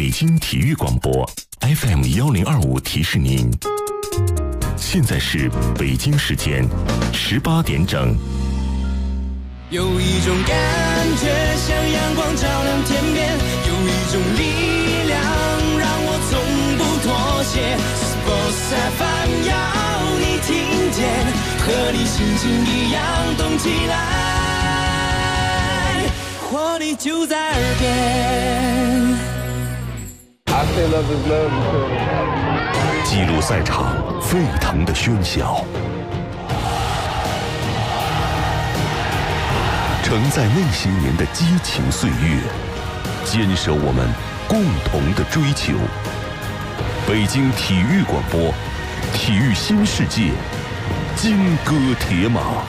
北京体育广播 FM1025提示您，现在是北京时间18点整。 有一种感觉像阳光照亮天边，有一种力量让我从不妥协。Sports FM 要你听见，和你心情一样动起来，活力就在耳边。 记录赛场沸腾的喧嚣，承载那些年的激情岁月，坚守我们共同的追求。北京体育广播，体育新世界，金戈铁马。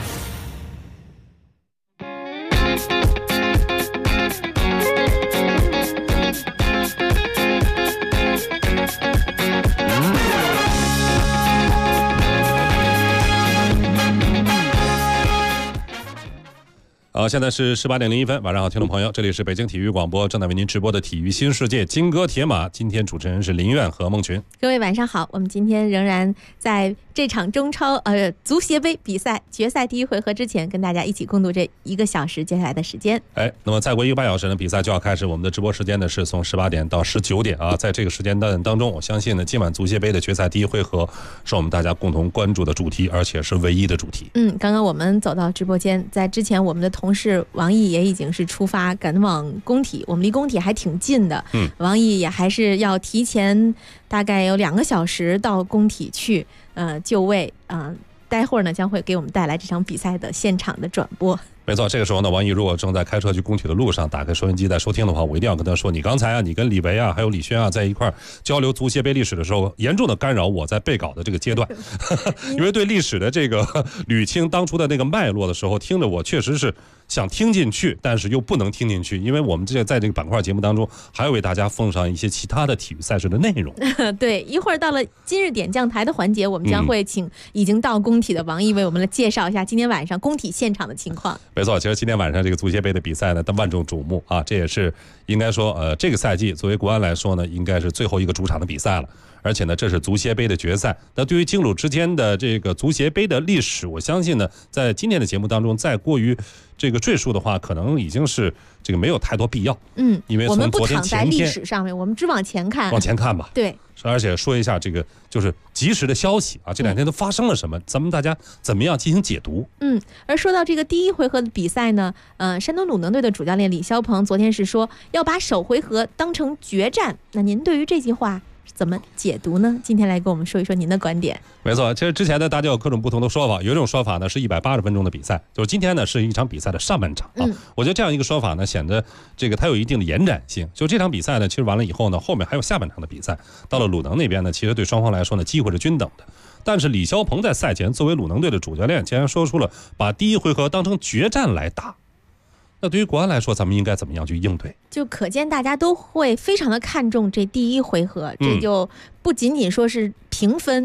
现在是18点01分，晚上好，听众朋友，这里是北京体育广播正在为您直播的体育新世界金戈铁马。今天主持人是林苑和孟群。 各位晚上好，我们今天仍然在这场中超足协杯比赛决赛第一回合之前，跟大家一起共度这1个小时接下来的时间。 那么再过1个半小时呢，比赛就要开始。我们的直播时间呢是从18点到19点啊，在这个时间段当中，我相信呢，今晚足协杯的决赛第一回合是我们大家共同关注的主题，而且是唯一的主题。 刚刚我们走到直播间，在之前我们的同事王毅也已经是出发赶往工体，我们离工体还挺近的。王毅也还是要提前大概有2个小时到工体去就位。待会儿呢将会给我们带来这场比赛的现场的转播。 没错，这个时候呢，王毅如果正在开车去工体的路上，打开收音机在收听的话，我一定要跟他说，你刚才啊，你跟李维啊，还有李轩啊，在一块交流足协杯历史的时候，严重的干扰我在备稿的这个阶段，因为对历史的这个捋清当初的那个脉络的时候，听着我确实是想听进去，但是又不能听进去，因为我们在这个板块节目当中，还要为大家奉上一些其他的体育赛事的内容。 对，一会儿到了今日点将台的环节，我们将会请已经到工体的王毅为我们来介绍一下今天晚上工体现场的情况。 没错，其实今天晚上这个足协杯的比赛呢，万众瞩目啊，这也是应该说这个赛季作为国安来说呢，应该是最后一个主场的比赛了。而且呢，这是足协杯的决赛。那对于京鲁之间的这个足协杯的历史，我相信呢，在今天的节目当中，再过于这个赘述的话，可能已经是这个没有太多必要。 因为从昨天前天我们不躺在历史上面，我们只往前看。 往前看吧。 对。 而且说一下这个就是及时的消息啊，这2天都发生了什么，咱们大家怎么样进行解读？ 而说到这个第一回合的比赛呢，山东鲁能队的主教练李霄鹏昨天是说要把首回合当成决战。那您对于这句话怎么解读呢？今天来跟我们说一说您的观点。没错，其实之前呢，大家有各种不同的说法，有一种说法呢是180分钟的比赛，就是今天呢是一场比赛的上半场啊。我觉得这样一个说法呢，显得这个它有一定的延展性。就这场比赛呢，其实完了以后呢，后面还有下半场的比赛。到了鲁能那边呢，其实对双方来说呢，机会是均等的。但是李霄鹏在赛前作为鲁能队的主教练，竟然说出了把第一回合当成决战来打。那对于国安来说，咱们应该怎么样去应对？ 就可见大家都会非常的看重这第一回合，这就不仅仅说是平分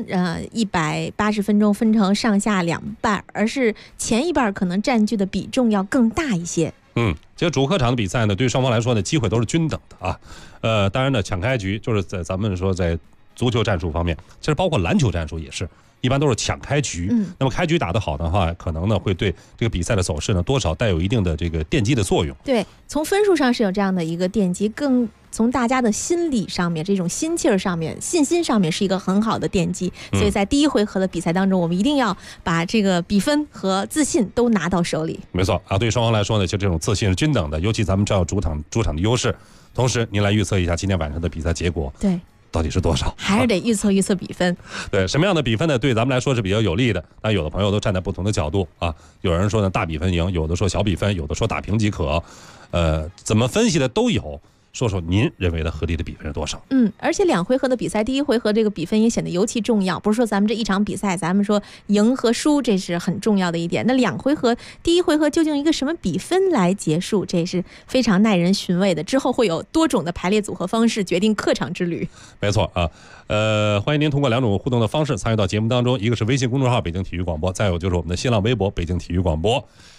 180分钟分成上下2半，而是前一半可能占据的比重要更大一些。 这个主客场的比赛呢，对于双方来说呢，机会都是均等的啊。当然呢，抢开局就是在咱们说在足球战术方面，其实包括篮球战术也是。一般都是抢开局，那么开局打得好的话，可能呢会对这个比赛的走势呢多少带有一定的这个奠基的作用。 对，从分数上是有这样的一个奠基，更从大家的心理上面，这种心气儿上面、信心上面是一个很好的奠基。所以在第一回合的比赛当中，我们一定要把这个比分和自信都拿到手里。 没错啊，对于双方来说呢，就这种自信是均等的，尤其咱们知道主场的优势。同时，您来预测一下今天晚上的比赛结果。 对。 到底是多少？ 还是得预测比分。 对，什么样的比分呢？对咱们来说是比较有利的。但有的朋友都站在不同的角度啊，有人说呢大比分赢，有的说小比分，有的说打平即可。怎么分析的都有。说说您认为的合理的比分是多少？ 而且2回合的比赛，第一回合这个比分也显得尤其重要。不是说咱们这一场比赛，咱们说赢和输，这是很重要的一点。那2回合，第一回合究竟一个什么比分来结束，这也是非常耐人寻味的。之后会有多种的排列组合方式决定客场之旅。 没错啊，欢迎您通过2种互动的方式参与到节目当中，一个是微信公众号北京体育广播，再有就是我们的新浪微博北京体育广播。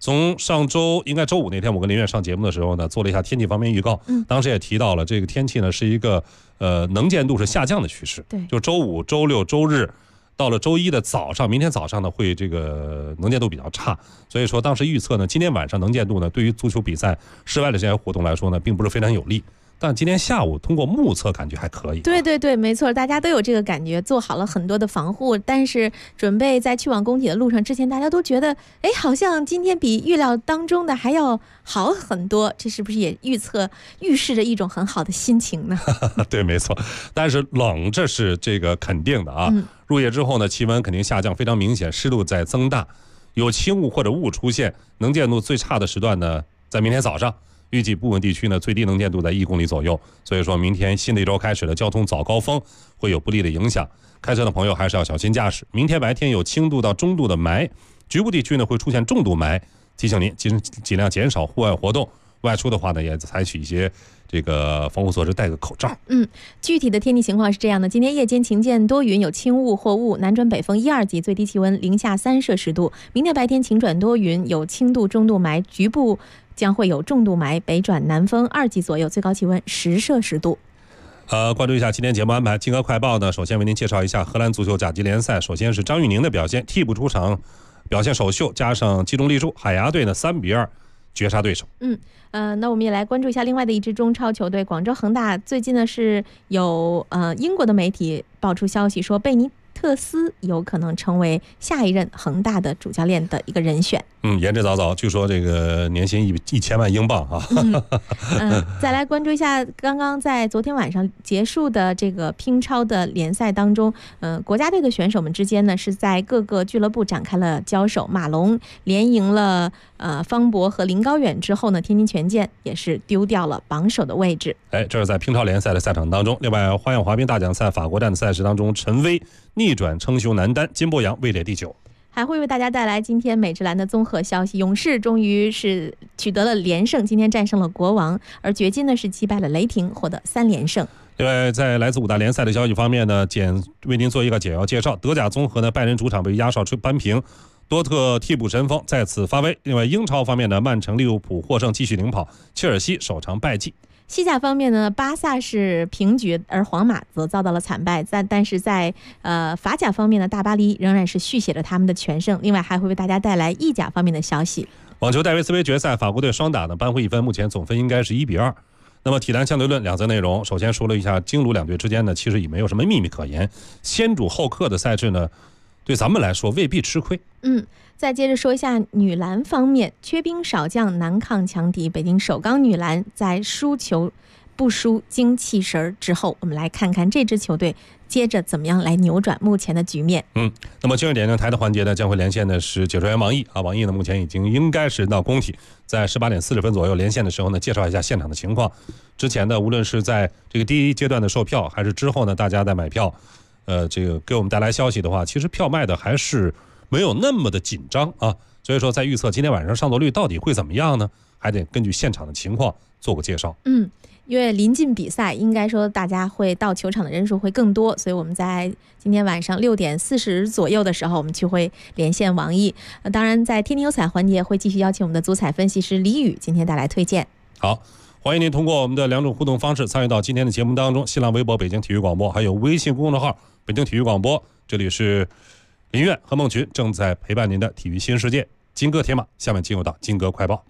从上周应该周五那天，我跟林苑上节目的时候呢，做了一下天气方面预告。当时也提到了这个天气呢是一个能见度是下降的趋势。 对， 就周五、周六、周日，到了周一的早上，明天早上呢会这个能见度比较差。所以说当时预测呢，今天晚上能见度呢对于足球比赛室外的这些活动来说呢，并不是非常有利。但今天下午通过目测感觉还可以。 对对对，没错，大家都有这个感觉，做好了很多的防护，但是准备在去往工体的路上之前，大家都觉得好像今天比预料当中的还要好很多，这是不是也预示着一种很好的心情呢？ 对，没错。但是冷这是这个肯定的啊。入夜之后呢，气温肯定下降非常明显，湿度在增大，有轻雾或者雾出现，能见度最差的时段呢在明天早上。预计部分地区呢最低能见度在1公里左右，所以说明天新的一周开始的交通早高峰会有不利的影响，开车的朋友还是要小心驾驶。明天白天有轻度到中度的霾，局部地区呢会出现重度霾，提醒您尽量减少户外活动，外出的话呢也采取一些这个防护措施，戴个口罩。 具体的天气情况是这样的：今天夜间晴间多云，有轻雾或雾，南转北风1、2级，最低气温零下3摄氏度。明天白天晴转多云，有轻度中度霾，局部将会有重度霾，北转南风2级左右，最高气温10摄氏度。 关注一下今天节目安排。金歌快报呢，首先为您介绍一下荷兰足球甲级联赛。首先是张玉宁的表现，替补出场，表现首秀，加上击中立柱，海牙队呢3比2绝杀对手。 那我们也来关注一下另外的一支中超球队广州恒大。最近呢是有英国的媒体爆出消息说，贝尼特斯有可能成为下一任恒大的主教练的一个人选。 言之凿凿，据说这个年薪1000万英镑啊。 再来关注一下刚刚在昨天晚上结束的这个乒超的联赛当中，国家队的选手们之间呢是在各个俱乐部展开了交手。马龙连赢了方博和林高远之后呢，天津权健也是丢掉了榜首的位置。 这是在乒超联赛的赛场当中。另外，花样滑冰大奖赛法国站的赛事当中，陈薇逆转称雄男单，金博洋位列第9。 还会为大家带来今天美职篮的综合消息。勇士终于是取得了连胜，今天战胜了国王，而掘金呢是击败了雷霆，获得3连胜。 另外，在来自5大联赛的消息方面呢，为您做一个简要介绍。德甲综合呢，拜仁主场被压哨扳平，多特替补神锋再次发威。另外，英超方面呢，曼城、利物浦获胜继续领跑，切尔西首场败绩。 西甲方面呢，巴萨是平局，而皇马则遭到了惨败。但是在法甲方面呢，大巴黎仍然是续写了他们的全胜。另外还会为大家带来意甲方面的消息。 网球戴维斯杯决赛，法国队双打呢扳回一分，目前总分应该是1比2。那么体坛相对论2则内容，首先说了一下京鲁两队之间呢，其实也没有什么秘密可言。先主后客的赛制呢，对咱们来说未必吃亏。 再接着说一下女篮方面，缺兵少将难抗强敌，北京首钢女篮在输球不输精气神之后，我们来看看这支球队接着怎么样来扭转目前的局面。 那么今日点灯台的环节呢，将会连线的是解说员王毅啊。王毅呢，目前已经应该是到工体，在18点40分左右连线的时候呢，介绍一下现场的情况。之前呢，无论是在这个第一阶段的售票，还是之后呢，大家在买票，这个给我们带来消息的话，其实票卖的还是没有那么的紧张啊。所以说，在预测今天晚上上座率到底会怎么样呢？还得根据现场的情况做个介绍。 因为临近比赛，应该说大家会到球场的人数会更多，所以我们在今天晚上6点40左右的时候，我们就会连线王毅。当然，在天天有彩环节会继续邀请我们的足彩分析师李宇今天带来推荐。 好，欢迎您通过我们的2种互动方式参与到今天的节目当中：新浪微博北京体育广播，还有微信公众号北京体育广播。这里是林苑和孟群正在陪伴您的体育新世界，金戈铁马。下面进入到金戈快报。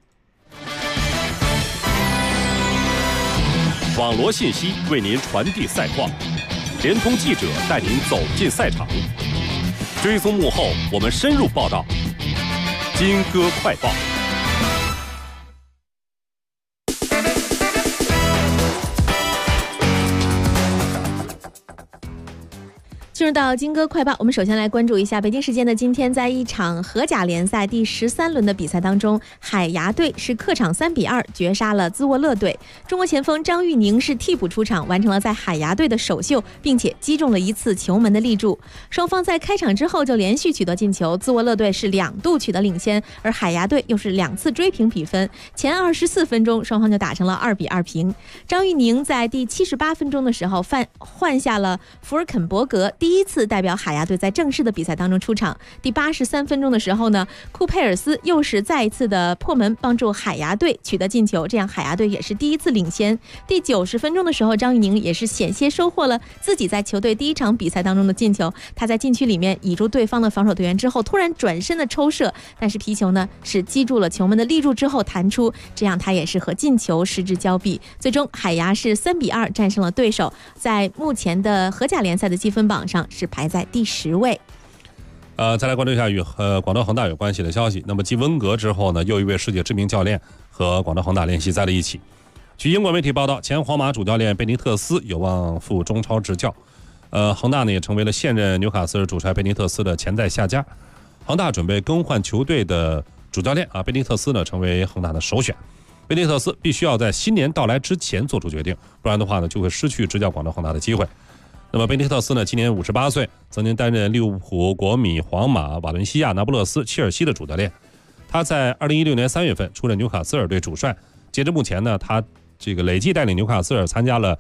网罗信息为您传递赛况，联通记者带您走进赛场，追踪幕后我们深入报道。金戈快报。 进入到金戈快报，我们首先来关注一下北京时间的今天，在一场荷甲联赛第13轮的比赛当中，海牙队是客场3比2绝杀了兹沃勒队。中国前锋张玉宁是替补出场，完成了在海牙队的首秀，并且击中了一次球门的立柱。双方在开场之后就连续取得进球，兹沃勒队是2度取得领先，而海牙队又是2次追平比分。前24分钟，双方就打成了2比2平。张玉宁在第78分钟的时候换下了福尔肯伯格，第第一次代表海牙队在正式的比赛当中出场。第83分钟的时候呢，库佩尔斯又是再一次的破门，帮助海牙队取得进球，这样海牙队也是第一次领先。第90分钟的时候，张玉宁也是险些收获了自己在球队第一场比赛当中的进球。他在禁区里面倚住对方的防守队员之后，突然转身的抽射，但是皮球呢是击住了球门的立柱之后弹出，这样他也是和进球失之交臂。最终海牙是3-2战胜了对手，在目前的荷甲联赛的积分榜上是排在第10位。 再来关注一下与广州恒大有关系的消息。那么继温格之后呢，又一位世界知名教练和广州恒大联系在了一起。据英国媒体报道，前皇马主教练贝尼特斯有望赴中超执教。恒大呢也成为了现任纽卡斯尔主帅贝尼特斯的潜在下家。恒大准备更换球队的主教练贝尼特斯呢成为恒大的首选。贝尼特斯必须要在新年到来之前做出决定，不然的话呢就会失去执教广州恒大的机会。那么贝尼特斯呢今年58岁，曾经担任利物浦、国米、皇马、瓦伦西亚、那不勒斯、切尔西的主教练。他在2016年3月份出任纽卡斯尔队主帅，截至目前呢，他这个累计带领纽卡斯尔参加了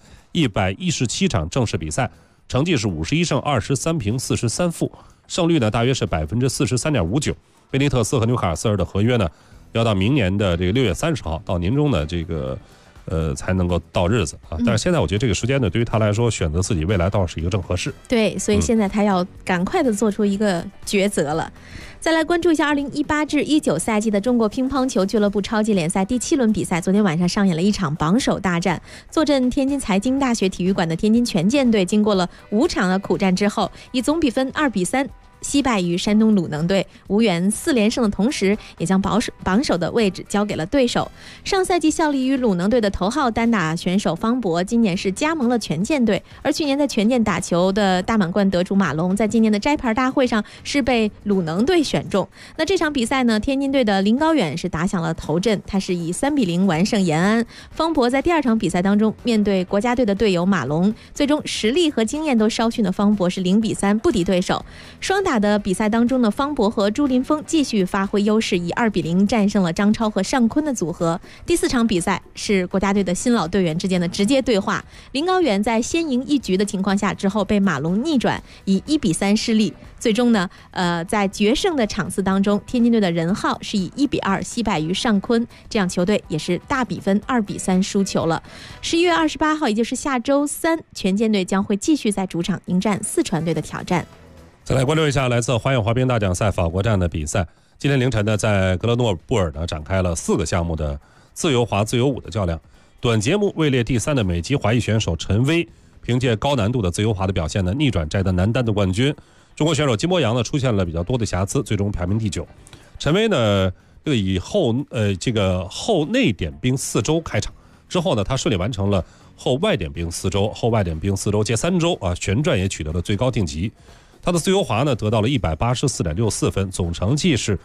117场正式比赛，成绩是51胜23平43负，胜率呢大约是43.59%。贝尼特斯和纽卡斯尔的合约呢，要到明年的这个6月30号到年中的这个才能够到日子啊。但是现在我觉得这个时间呢，对于他来说，选择自己未来倒是一个正合适。 对，所以现在他要赶快的做出一个抉择了。再来关注一下2018至19赛季的中国乒乓球俱乐部超级联赛第7轮比赛，昨天晚上上演了一场榜首大战。坐镇天津财经大学体育馆的天津权健队，经过了5场的苦战之后，以总比分2-3惜败于山东鲁能队，无缘4连胜的同时，也将榜首的位置交给了对手。上赛季效力于鲁能队的头号单打选手方博，今年是加盟了权健队，而去年在权健打球的大满贯得主马龙，在今年的摘牌大会上是被鲁能队选中。那这场比赛呢，天津队的林高远是打响了头阵，他是以3-0完胜延安。方博在第2场比赛当中，面对国家队的队友马龙，最终实力和经验都稍逊的方博是0-3不敌对手。双打的比赛当中呢，方博和朱林峰继续发挥优势，以2-0战胜了张超和尚坤的组合。第4场比赛是国家队的新老队员之间的直接对话，林高远在先赢1局的情况下之后被马龙逆转，以1-3失利。最终呢，在决胜的场次当中，天津队的任浩是以1-2惜败于尚坤，这样球队也是大比分2-3输球了。11月28号，也就是下周3，权健队将会继续在主场迎战四川队的挑战。 再来关注一下来自花样滑冰大奖赛法国站的比赛。今天凌晨呢，在格勒诺布尔呢展开了4个项目的自由滑、自由舞的较量。短节目位列第3的美籍华裔选手陈薇，凭借高难度的自由滑的表现呢，逆转摘得男单的冠军。中国选手金博洋呢出现了比较多的瑕疵，最终排名第9。陈薇呢，以后内点冰4周开场之后呢，他顺利完成了后外点冰4周、后外点冰4周、接3周旋转也取得了最高定级。他的自由滑呢得到了184.64分，总成绩是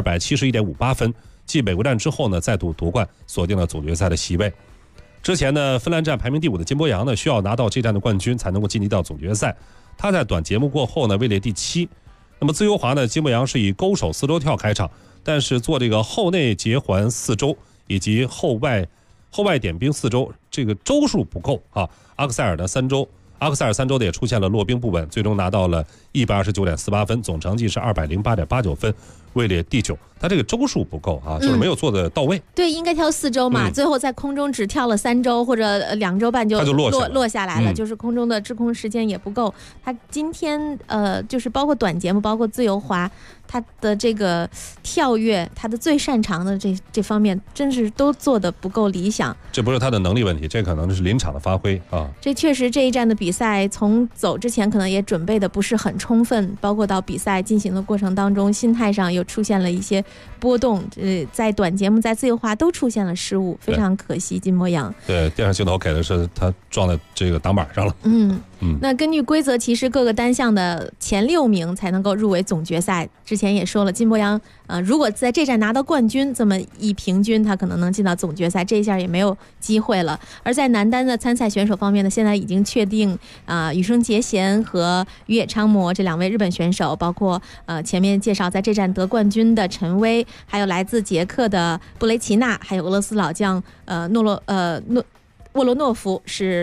271.58分。继美国站之后呢，再度夺冠，锁定了总决赛的席位。之前呢，芬兰站排名第5的金博洋呢，需要拿到这站的冠军才能够晋级到总决赛。他在短节目过后呢，位列第7。那么自由滑呢，金博洋是以勾手4周跳开场，但是做这个后内结环4周以及后外点冰4周，这个周数不够啊。阿克塞尔的3周。阿克塞尔3周的也出现了落冰不稳，最终拿到了129.48分，总成绩是208.89分，位列第9。他这个周数不够啊，就是没有做的到位。 对，应该跳4周嘛，最后在空中只跳了3周或者2周半就落下来了，就是空中的滞空时间也不够。他今天就是包括短节目，包括自由滑，他的这个跳跃，他的最擅长的这方面，真是都做得不够理想。 这不是他的能力问题，这可能是临场的发挥啊。 这确实这一站的比赛从走之前可能也准备的不是很充分，包括到比赛进行的过程当中，心态上又出现了一些波动。在短节目、在自由滑都出现了失误，非常可惜。金博洋对电视镜头给的是他撞在这个挡板上了。 那根据规则，其实各个单项的前6名才能够入围总决赛。之前也说了，金博洋如果在这站拿到冠军，这么一平均，他可能能进到总决赛，这一下也没有机会了。而在男单的参赛选手方面呢，现在已经确定羽生结弦和宇野昌磨这2位日本选手，包括前面介绍在这站得冠军的陈薇，还有来自捷克的布雷奇娜，还有俄罗斯老将沃罗诺夫是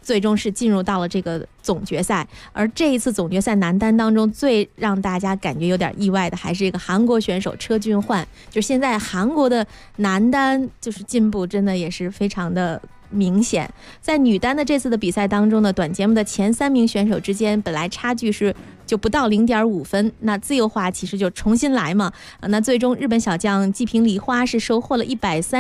最终是进入到了这个总决赛。而这一次总决赛男单当中，最让大家感觉有点意外的还是这个韩国选手车俊焕。就现在韩国的男单就是进步真的也是非常的明显。在女单的这次的比赛当中呢，短节目的前3名选手之间本来差距是就不到0.5分，那自由滑其实就重新来嘛。那最终日本小将纪平梨花是收获了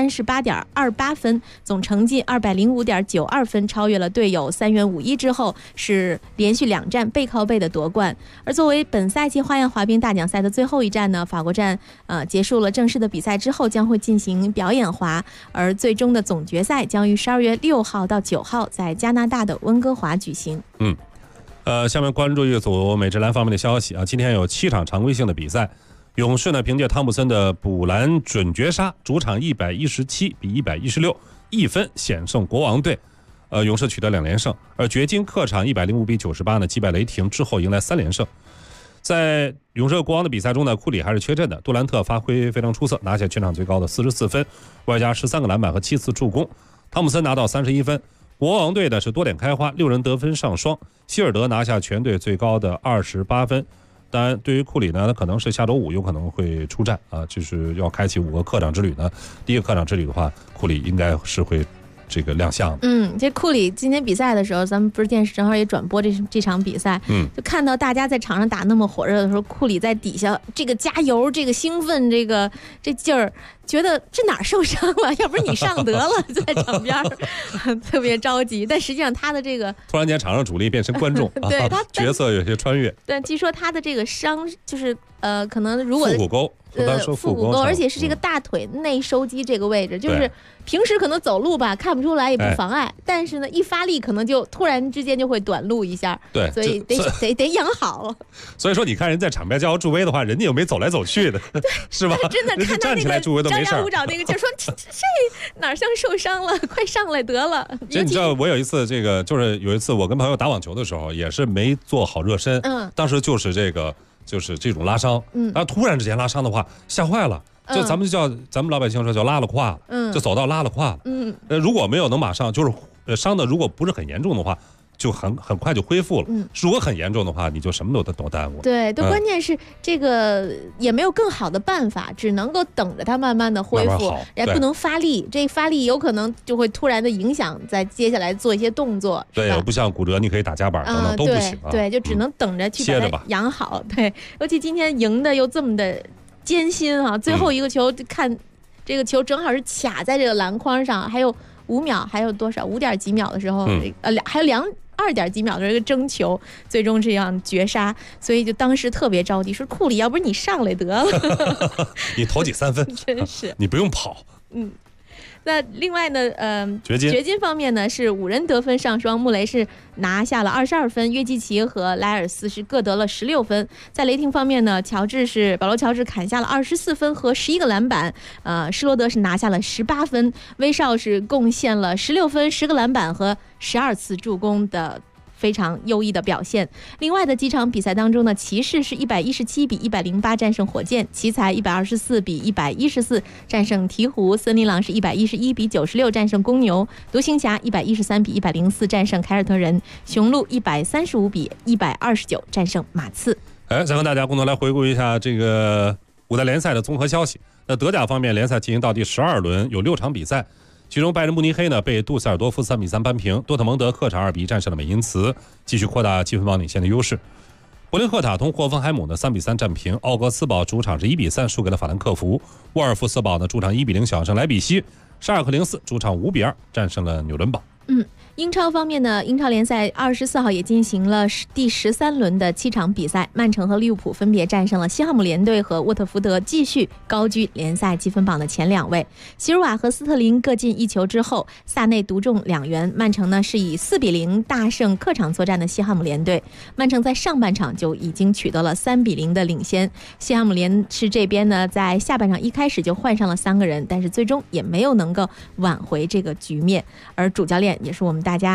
138.28分，总成绩205.92分，超越了队友3元51之后，是连续2站背靠背的夺冠。而作为本赛季花样滑冰大奖赛的最后一站呢，法国站结束了正式的比赛之后，将会进行表演滑，而最终的总决赛将于12月6号到9号在加拿大的温哥华举行。 下面关注一组美职篮方面的消息啊。今天有7场常规性的比赛，勇士呢凭借汤普森的补篮准绝杀，主场117比1161分险胜国王队，勇士取得2连胜。而掘金客场105比98呢击败雷霆之后迎来3连胜。在勇士和国王的比赛中呢，库里还是缺阵的，杜兰特发挥非常出色，拿下全场最高的44分，外加13个篮板和7次助攻。汤普森拿到31分。国王队的是多点开花，6人得分上双，希尔德拿下全队最高的28分。当然，对于库里呢，他可能是下周5有可能会出战啊，就是要开启5个客场之旅呢。第一个客场之旅的话，库里应该是会这个亮相。 这库里今天比赛的时候，咱们不是电视正好也转播这场比赛，就看到大家在场上打那么火热的时候，库里在底下这个加油，这个兴奋，这劲儿，觉得这哪儿受伤了？要不是你上得了，在场边特别着急。但实际上他的这个突然间场上主力变成观众， 对他角色有些穿越。 对，据说他的这个伤就是可能如果腹股沟。 腹股沟，而且是这个大腿内收肌这个位置，就是平时可能走路吧看不出来也不妨碍，但是呢一发力可能就突然之间就会短路一下， 对， 所以得养好。 所以说你看人在场边加油助威的话，人家又没走来走去的，是吧？ 真的看到那个张牙舞爪那个就说这哪像受伤了，快上来得了。 你知道我有一次就是有一次我跟朋友打网球的时候，也是没做好热身，当时就是这种拉伤，然后突然之间拉伤的话，吓坏了，就咱们老百姓说叫拉了胯了，就走到拉了胯了，如果没有能马上就是伤的，如果不是很严重的话，就很快就恢复了。如果很严重的话，你就什么都耽误。 对，关键是这个也没有更好的办法，只能够等着它慢慢的恢复，也不能发力，这发力有可能就会突然的影响在接下来做一些动作。 对，不像骨折你可以打夹板等等都不行啊。 对，就只能等着去把它养好。对，尤其今天赢的又这么的艰辛啊，最后一个球看这个球正好是卡在这个篮筐上，还有5秒，还有多少5点几秒的时候，还有2点几秒的这个争球，最终这样绝杀，所以就当时特别着急，说库里，要不是你上来得了， 你投几3分， 真是你不用跑。 那另外呢， 掘金方面呢是5人得分上双，穆雷是拿下了22分，约基奇和莱尔斯是各得了16分。在雷霆方面呢，保罗乔治砍下了24分和11个篮板，施罗德是拿下了18分，威少是贡献了16分、10个篮板和12次助攻的非常优异的表现。另外的几场比赛当中呢，骑士是117比108战胜火箭，奇才124比114战胜鹈鹕，森林狼是111比96战胜公牛，独行侠113比104战胜凯尔特人，雄鹿135比129战胜马刺。 再和大家共同来回顾一下这个五大联赛的综合消息。那德甲方面，联赛进行到第12轮，有6场比赛。其中拜仁慕尼黑呢被杜塞尔多夫3比3扳平，多特蒙德客场2比1战胜了美因茨，继续扩大积分榜领先的优势。柏林赫塔同霍芬海姆呢3比3战平，奥格斯堡主场是1比3输给了法兰克福，沃尔夫斯堡呢主场1比0小胜莱比锡，沙尔克04主场5比2战胜了纽伦堡。 英超方面呢，英超联赛24号也进行了第13轮的7场比赛，曼城和利物浦分别战胜了西汉姆联队和沃特福德，继续高居联赛积分榜的前2位。席尔瓦和斯特林各进1球之后，萨内独中2元，曼城呢是以4比0大胜客场作战的西汉姆联队。曼城在上半场就已经取得了3比0的领先，西汉姆联是这边呢在下半场一开始就换上了3个人，但是最终也没有能够挽回这个局面。而主教练也是我们大家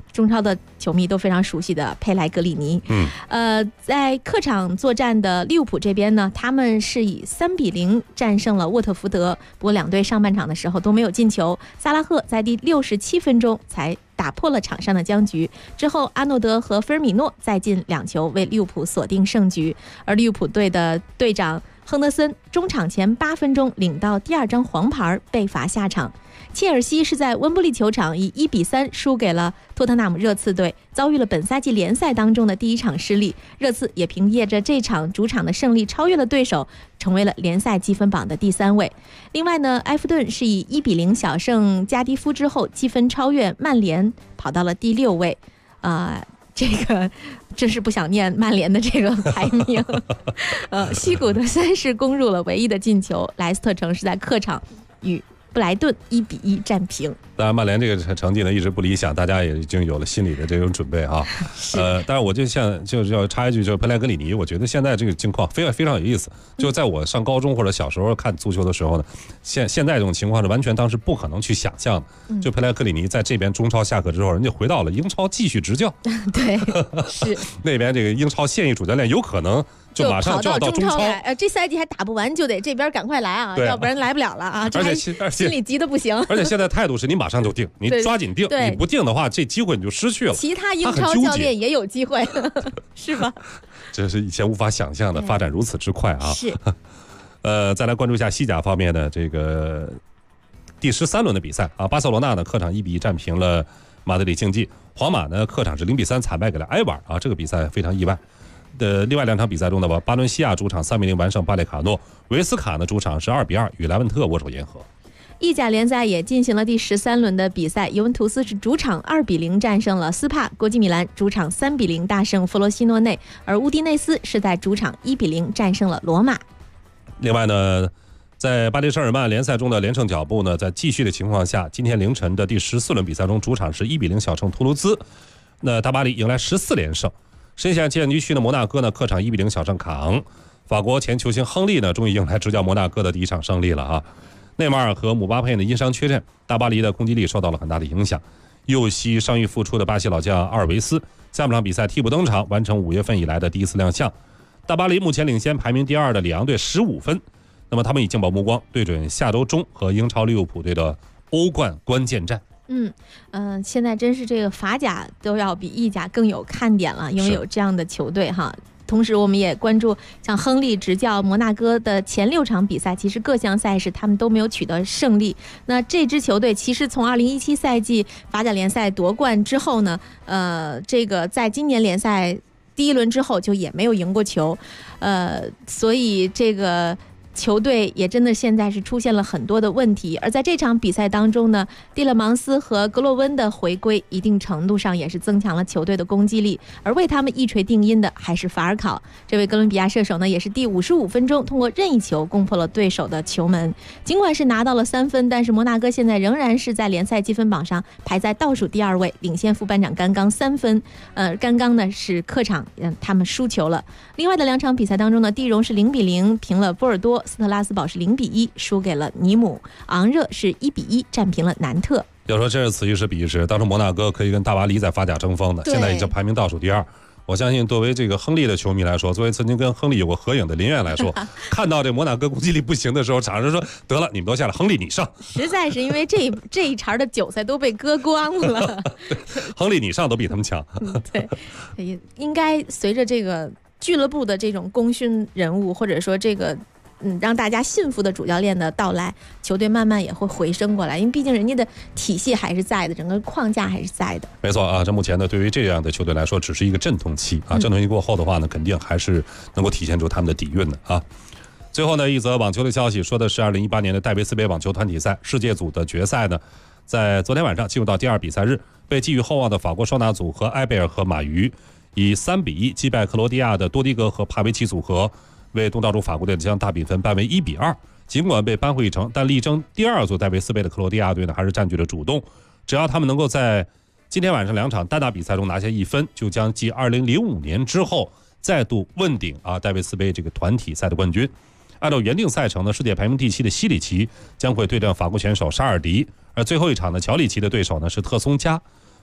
中超的球迷都非常熟悉的佩莱格里尼。在客场作战的利物浦这边呢，他们是以3-0战胜了沃特福德，不过两队上半场的时候都没有进球，萨拉赫在第67分钟才打破了场上的僵局，之后阿诺德和菲尔米诺再进2球，为利物浦锁定胜局。而利物浦队的队长亨德森中场前8分钟领到第2张黄牌，被罚下场。切尔西是在温布利球场以1-3输给了托特纳姆热刺队，遭遇了本赛季联赛当中的第1场失利。热刺也凭借着这场主场的胜利超越了对手，成为了联赛积分榜的第3位。另外呢，埃弗顿是以1-0小胜加迪夫之后，积分超越曼联，跑到了第6位。这个真是不想念曼联的这个排名。西古德森是攻入了唯一的进球，莱斯特城是在客场与布莱顿1-1战平。 当然，曼联这个成绩呢一直不理想，大家也已经有了心理的这种准备啊。但是我就是要插一句，就是佩莱格里尼，我觉得现在这个情况非常有意思。就在我上高中或者小时候看足球的时候呢，现在这种情况是完全当时不可能去想象的。就佩莱格里尼在这边中超下课之后，人家回到了英超继续执教。 对，是那边这个英超现役主教练有可能就马上就要到中超来，这赛季还打不完，就得这边赶快来啊，要不然来不了了啊！ 而且心里急得不行。 而且现在态度是你马上就定，你抓紧定，你不定的话，这机会你就失去了。 其他英超教练也有机会，是吧？ 这是以前无法想象的，发展如此之快啊！ 是。 再来关注一下西甲方面的这个第13轮的比赛啊，巴塞罗那呢客场1-1战平了马德里竞技，皇马呢客场是0-3惨败给了埃瓦尔啊，这个比赛非常意外。另外2场比赛中呢，巴伦西亚主场3-0完胜巴列卡诺，维斯卡呢主场是2-2与莱文特握手言和。 意甲联赛也进行了第13轮的比赛，尤文图斯是主场2-0战胜了斯帕，国际米兰主场3-0大胜弗罗西诺内，而乌迪内斯是在主场1-0战胜了罗马。 另外呢，在巴黎圣日耳曼联赛中的连胜脚步呢，在继续的情况下，今天凌晨的第14轮比赛中，主场是1-0小胜图卢兹，那大巴黎迎来14连胜。身下建军区的摩纳哥呢，客场1-0小胜卡昂。法国前球星亨利呢，终于迎来执教摩纳哥的第1场胜利了啊。内马尔和姆巴佩呢因伤缺阵，大巴黎的攻击力受到了很大的影响。右膝伤愈复出的巴西老将阿尔维斯，下半场比赛替补登场，完成5月份以来的第1次亮相。大巴黎目前领先排名第2的里昂队15分，那么他们已经把目光对准下周中和英超利物浦队的欧冠关键战。 现在真是这个法甲都要比意甲更有看点了，因为有这样的球队哈。同时我们也关注像亨利执教摩纳哥的前6场比赛，其实各项赛事他们都没有取得胜利。那这支球队其实从2017赛季法甲联赛夺冠之后呢，这个在今年联赛第1轮之后就也没有赢过球，所以这个球队也真的现在是出现了很多的问题。而在这场比赛当中呢，蒂勒芒斯和格洛温的回归一定程度上也是增强了球队的攻击力，而为他们一锤定音的还是法尔考。这位哥伦比亚射手呢，也是第55分钟通过任意球攻破了对手的球门。尽管是拿到了3分，但是摩纳哥现在仍然是在联赛积分榜上排在倒数第2位，领先副班长甘刚3分。甘刚呢是客场他们输球了。另外的2场比赛当中呢，蒂荣是0-0平了波尔多，斯特拉斯堡是0-1输给了尼姆，昂热是1-1战平了南特。 要说真是此一时彼一时，当初摩纳哥可以跟大巴黎在法甲争锋的，现在已经排名倒数第2。我相信作为这个亨利的球迷来说，作为曾经跟亨利有过合影的林苑来说，看到这摩纳哥攻击力不行的时候，场上说得了，你们都下来，亨利你上。 实在是因为这一茬的韭菜都被割光了。 亨利你上都比他们强。 对，应该随着这个俱乐部的这种功勋人物，或者说这个让大家信服的主教练的到来，球队慢慢也会回升过来，因为毕竟人家的体系还是在的，整个框架还是在的。 没错啊，这目前呢，对于这样的球队来说，只是一个阵痛期啊，阵痛期过后的话呢，肯定还是能够体现出他们的底蕴的啊。最后呢，一则网球的消息，说的是2018年的戴维斯杯网球团体赛世界组的决赛呢，在昨天晚上进入到第2比赛日，被寄予厚望的法国双打组合埃贝尔和马瑜以3-1击败克罗地亚的多迪格和帕维奇组合，为东道主法国队将大比分扳为1-2。尽管被扳回一城，但力争第2座戴维斯杯的克罗地亚队呢，还是占据了主动。只要他们能够在今天晚上2场单打比赛中拿下1分，就将继2005年之后再度问鼎戴维斯杯这个团体赛的冠军。按照原定赛程呢，世界排名第7的西里奇将会对阵法国选手沙尔迪，而最后一场呢，乔里奇的对手呢是特松加。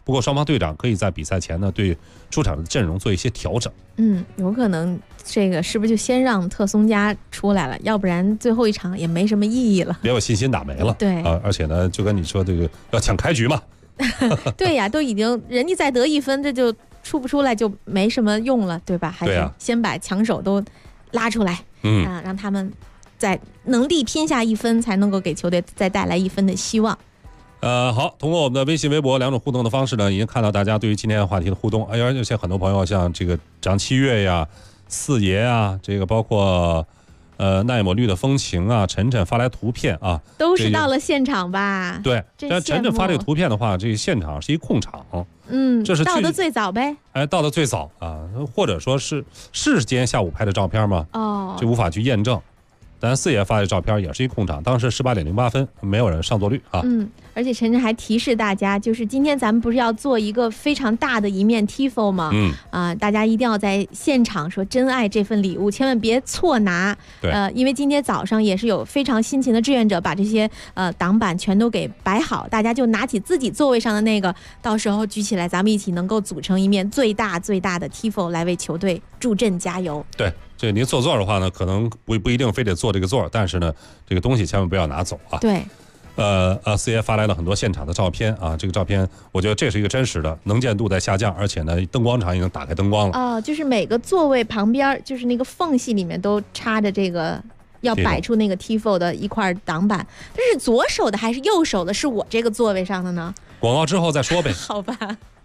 不过双方队长可以在比赛前呢对出场的阵容做一些调整。 有可能这个是不是就先让特松加出来了，要不然最后一场也没什么意义了， 别有信心打没了。 对而且呢，就跟你说这个要抢开局嘛。 对呀，都已经人家再得1分，这就出不出来就没什么用了，对吧？还是先把强手都拉出来，让他们在能力拼下1分，才能够给球队再带来1分的希望。 好，通过我们的微信、微博2种互动的方式呢，已经看到大家对于今天话题的互动。而且很多朋友像这个张七月呀、四爷啊，这个包括奈抹绿的风情啊，晨晨发来图片啊， 都是到了现场吧？ 对，但晨晨发这个图片的话，这个现场是一空场，这是到的最早呗。 到的最早啊，或者说是今天下午拍的照片吗？这无法去验证。但四爷发的照片也是一空场，当时18.08分，没有人上座率啊。 而且晨晨还提示大家，就是今天咱们不是要做一个非常大的一面 tifo 吗？大家一定要在现场说真爱这份礼物，千万别错拿。 对， 因为今天早上也是有非常辛勤的志愿者把这些挡板全都给摆好，大家就拿起自己座位上的那个，到时候举起来，咱们一起能够组成一面最大的 tifo 来为球队助阵加油。 对。这您坐座的话呢，可能不一定非得坐这个座，但是呢，这个东西千万不要拿走啊。 对。 四爷发来了很多现场的照片啊，这个照片我觉得这是一个真实的，能见度在下降，而且呢，灯光场已经打开灯光了。 就是每个座位旁边，就是那个缝隙里面都插着这个要摆出那个 tifo 的一块挡板，但是左手的还是右手的？是我这个座位上的呢？ 广告之后再说呗。 好吧。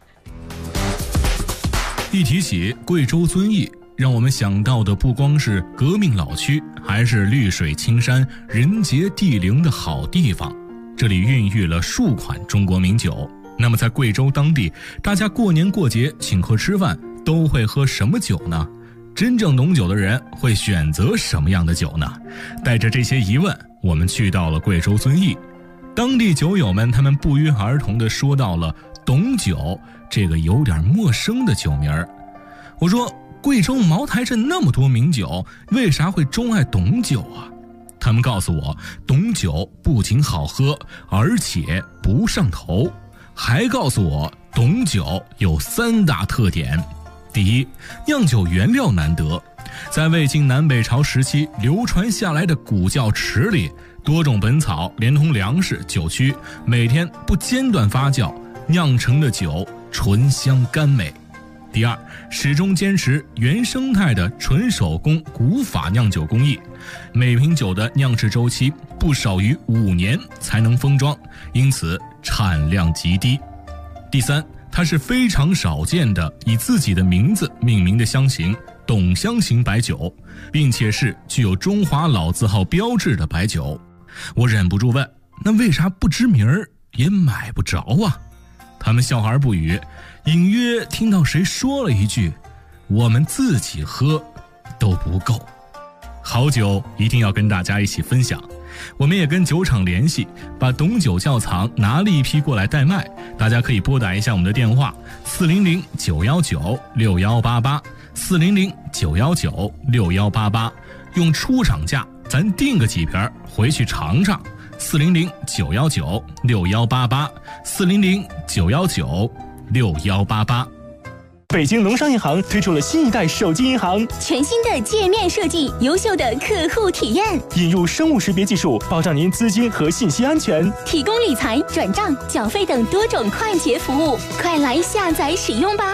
一提起贵州遵义，让我们想到的不光是革命老区，还是绿水青山、人杰地灵的好地方。这里孕育了数款中国名酒。那么在贵州当地，大家过年过节请客吃饭都会喝什么酒呢？真正懂酒的人会选择什么样的酒呢？带着这些疑问，我们去到了贵州遵义。当地酒友们他们不约而同地说到了董酒这个有点陌生的酒名儿。我说，贵州茅台镇那么多名酒，为啥会钟爱董酒啊？他们告诉我，董酒不仅好喝，而且不上头。还告诉我，董酒有3大特点。第一，酿酒原料难得，在魏晋南北朝时期流传下来的古窖池里，多种本草连同粮食、酒曲，每天不间断发酵，酿成的酒醇香甘美。第二，始终坚持原生态的纯手工古法酿酒工艺，每瓶酒的酿制周期不少于5年才能封装，因此产量极低。第三，它是非常少见的以自己的名字命名的香型董香型白酒，并且是具有中华老字号标志的白酒。我忍不住问，那为啥不知名儿也买不着啊？他们笑而不语，隐约听到谁说了一句，我们自己喝都不够。好酒一定要跟大家一起分享，我们也跟酒厂联系，把董酒窖藏拿了一批过来代卖，大家可以拨打一下我们的电话400-919-6188，400-919-6188，用出厂价咱订个几瓶回去尝尝。400-919-6188，400-919-6188。 北京农商银行推出了新一代手机银行， 全新的界面设计，优秀的客户体验， 引入生物识别技术，保障您资金和信息安全， 提供理财、转账、缴费等多种快捷服务，快来下载使用吧！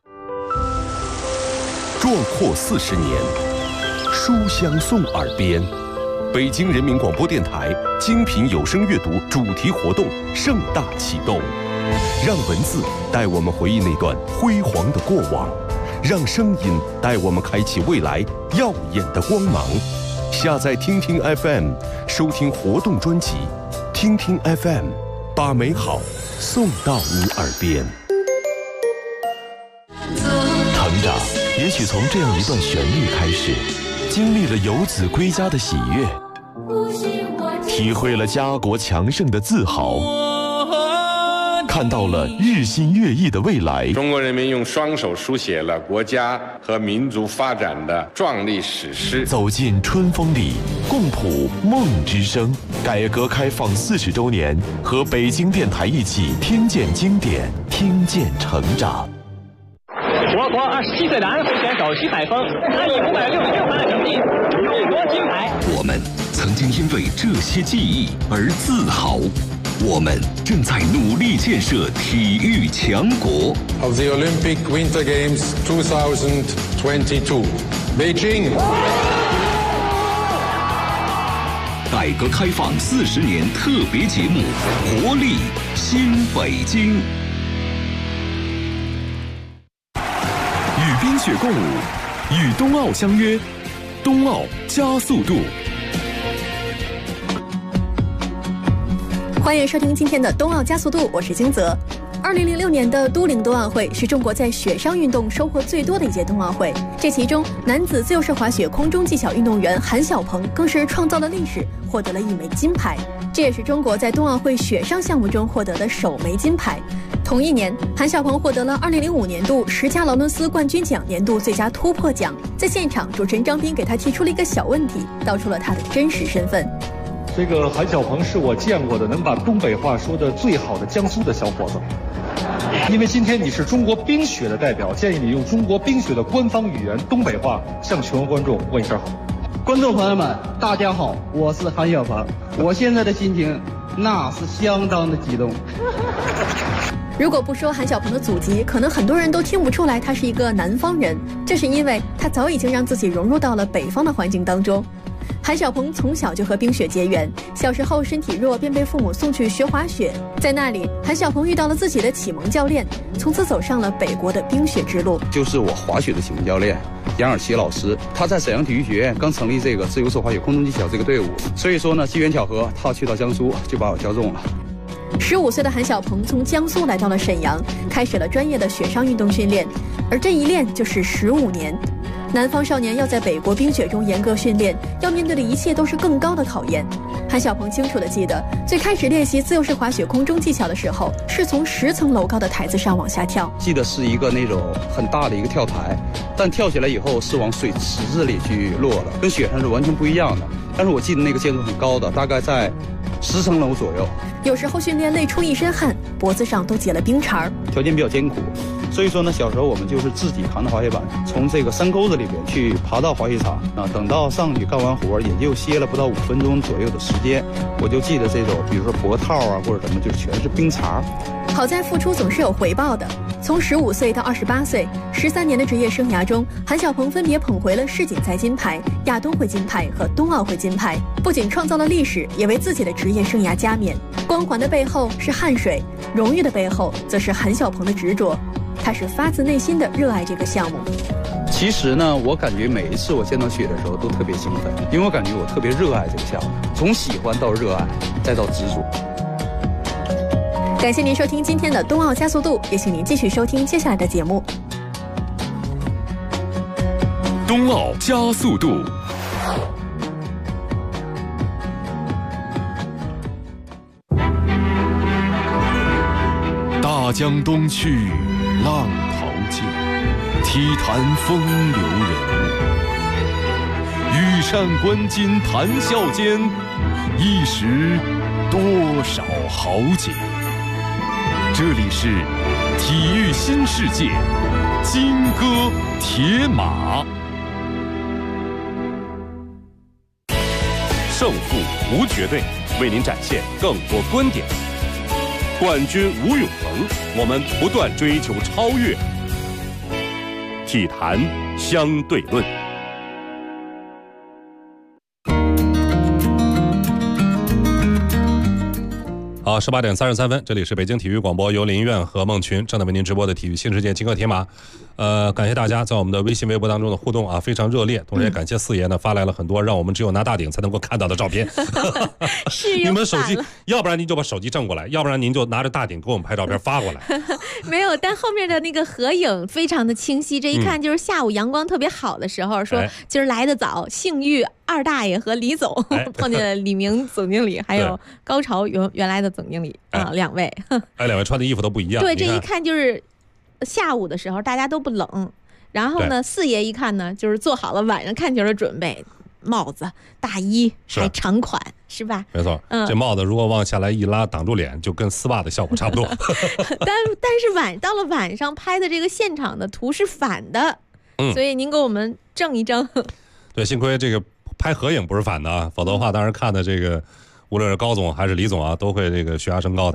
壮阔40年，书香送耳边。北京人民广播电台精品有声阅读主题活动盛大启动，让文字带我们回忆那段辉煌的过往，让声音带我们开启未来耀眼的光芒。下载听听 FM， 收听活动专辑，听听 FM， 把美好送到你耳边。成长也许从这样一段旋律开始，经历了游子归家的喜悦，体会了家国强盛的自豪，看到了日新月异的未来。 中国人民用双手书写了国家和民族发展的壮丽史诗。 走进春风里，共谱梦之声。改革开放40周年，和北京电台一起听见经典， 听见成长。 我国27岁男会选手徐海峰，他以566分的成绩勇夺金牌。 我们曾经因为这些记忆而自豪，我们正在努力建设体育强国。 Of the Olympic Winter Games 2022, Beijing. 改革开放40年特别节目《活力新北京》。与冰雪共舞，与冬奥相约，冬奥加速度。 欢迎收听今天的冬奥加速度，我是金泽。2006年的都灵冬奥会是中国在雪上运动收获最多的一届冬奥会，这其中男子自由式滑雪空中技巧运动员韩晓鹏更是创造了历史，获得了1枚金牌，这也是中国在冬奥会雪上项目中获得的首枚金牌。同一年，韩晓鹏获得了2005年度10佳劳伦斯冠军奖年度最佳突破奖。在现场，主持人张斌给他提出了一个小问题，道出了他的真实身份。 这个韩晓鹏是我见过的能把东北话说得最好的江苏的小伙子。因为今天你是中国冰雪的代表，建议你用中国冰雪的官方语言东北话向全国观众问一声好。 观众朋友们，大家好，我是韩晓鹏，我现在的心情那是相当的激动。 如果不说韩晓鹏的祖籍，可能很多人都听不出来他是一个南方人，这是因为他早已经让自己融入到了北方的环境当中。韩晓鹏从小就和冰雪结缘，小时候身体弱，便被父母送去学滑雪。在那里，韩晓鹏遇到了自己的启蒙教练，从此走上了北国的冰雪之路。 就是我滑雪的启蒙教练杨尔奇老师，他在沈阳体育学院刚成立这个自由式滑雪空中技巧这个队伍，所以说呢，机缘巧合，他去到江苏就把我挑中了。 15岁的韩晓鹏从江苏来到了沈阳，开始了专业的雪上运动训练，而这一练就是15年。南方少年要在北国冰雪中严格训练，要面对的一切都是更高的考验。韩晓鹏清楚地记得，最开始练习自由式滑雪空中技巧的时候，是从10层楼高的台子上往下跳。 记得是一个那种很大的一个跳台，但跳起来以后是往水池子里去落的，跟雪上是完全不一样的。但是我记得那个建筑很高的，大概在10层楼左右。 有时候训练累出一身汗，脖子上都结了冰碴。 条件比较艰苦，所以说呢，小时候我们就是自己扛着滑雪板，从这个山沟子里边去爬到滑雪场啊。等到上去干完活，也就歇了不到5分钟左右的时间。我就记得这种，比如说脖套啊或者什么，就全是冰碴。 好在付出总是有回报的。从15岁到28岁，13年的职业生涯中，韩晓鹏分别捧回了世锦赛金牌、亚冬会金牌和冬奥会金牌，不仅创造了历史，也为自己的职业生涯加冕。光环的背后是汗水，荣誉的背后则是韩晓鹏的执着。他是发自内心的热爱这个项目。 其实呢，我感觉每一次我见到雪的时候都特别兴奋，因为我感觉我特别热爱这个项目，从喜欢到热爱，再到执着。 感谢您收听今天的冬奥加速度，也请您继续收听接下来的节目。 冬奥加速度。大江东去，浪淘尽，体坛风流人物。羽扇纶巾谈笑间，一时多少豪杰。这里是体育新世界，金戈铁马。 胜负无绝对，为您展现更多观点。冠军无永恒，我们不断追求超越。体坛相对论。 好，18点33分，这里是北京体育广播，由林苑和孟群正在为您直播的体育新世界金戈铁马。感谢大家在我们的微信微博当中的互动啊，非常热烈。同时也感谢四爷呢发来了很多让我们只有拿大顶才能够看到的照片。 是你们手机，要不然您就把手机正过来，要不然您就拿着大顶给我们拍照片发过来。 没有，但后面的那个合影非常的清晰，这一看就是下午阳光特别好的时候，说今儿来的早，幸运二大爷和李总碰见了李明总经理，还有高潮原来的总经理啊，2位。 2位穿的衣服都不一样。 对，这一看就是下午的时候大家都不冷，然后呢，四爷一看呢，就是做好了晚上看球的准备。 帽子、大衣还长款，是吧？ 没错，这帽子如果往下来一拉，挡住脸，就跟丝袜的效果差不多。 但是到了晚上拍的这个现场的图是反的，所以您给我们正一正。 对，幸亏这个拍合影不是反的啊，否则的话，当然看的这个无论是高总还是李总啊，都会这个血压升高的。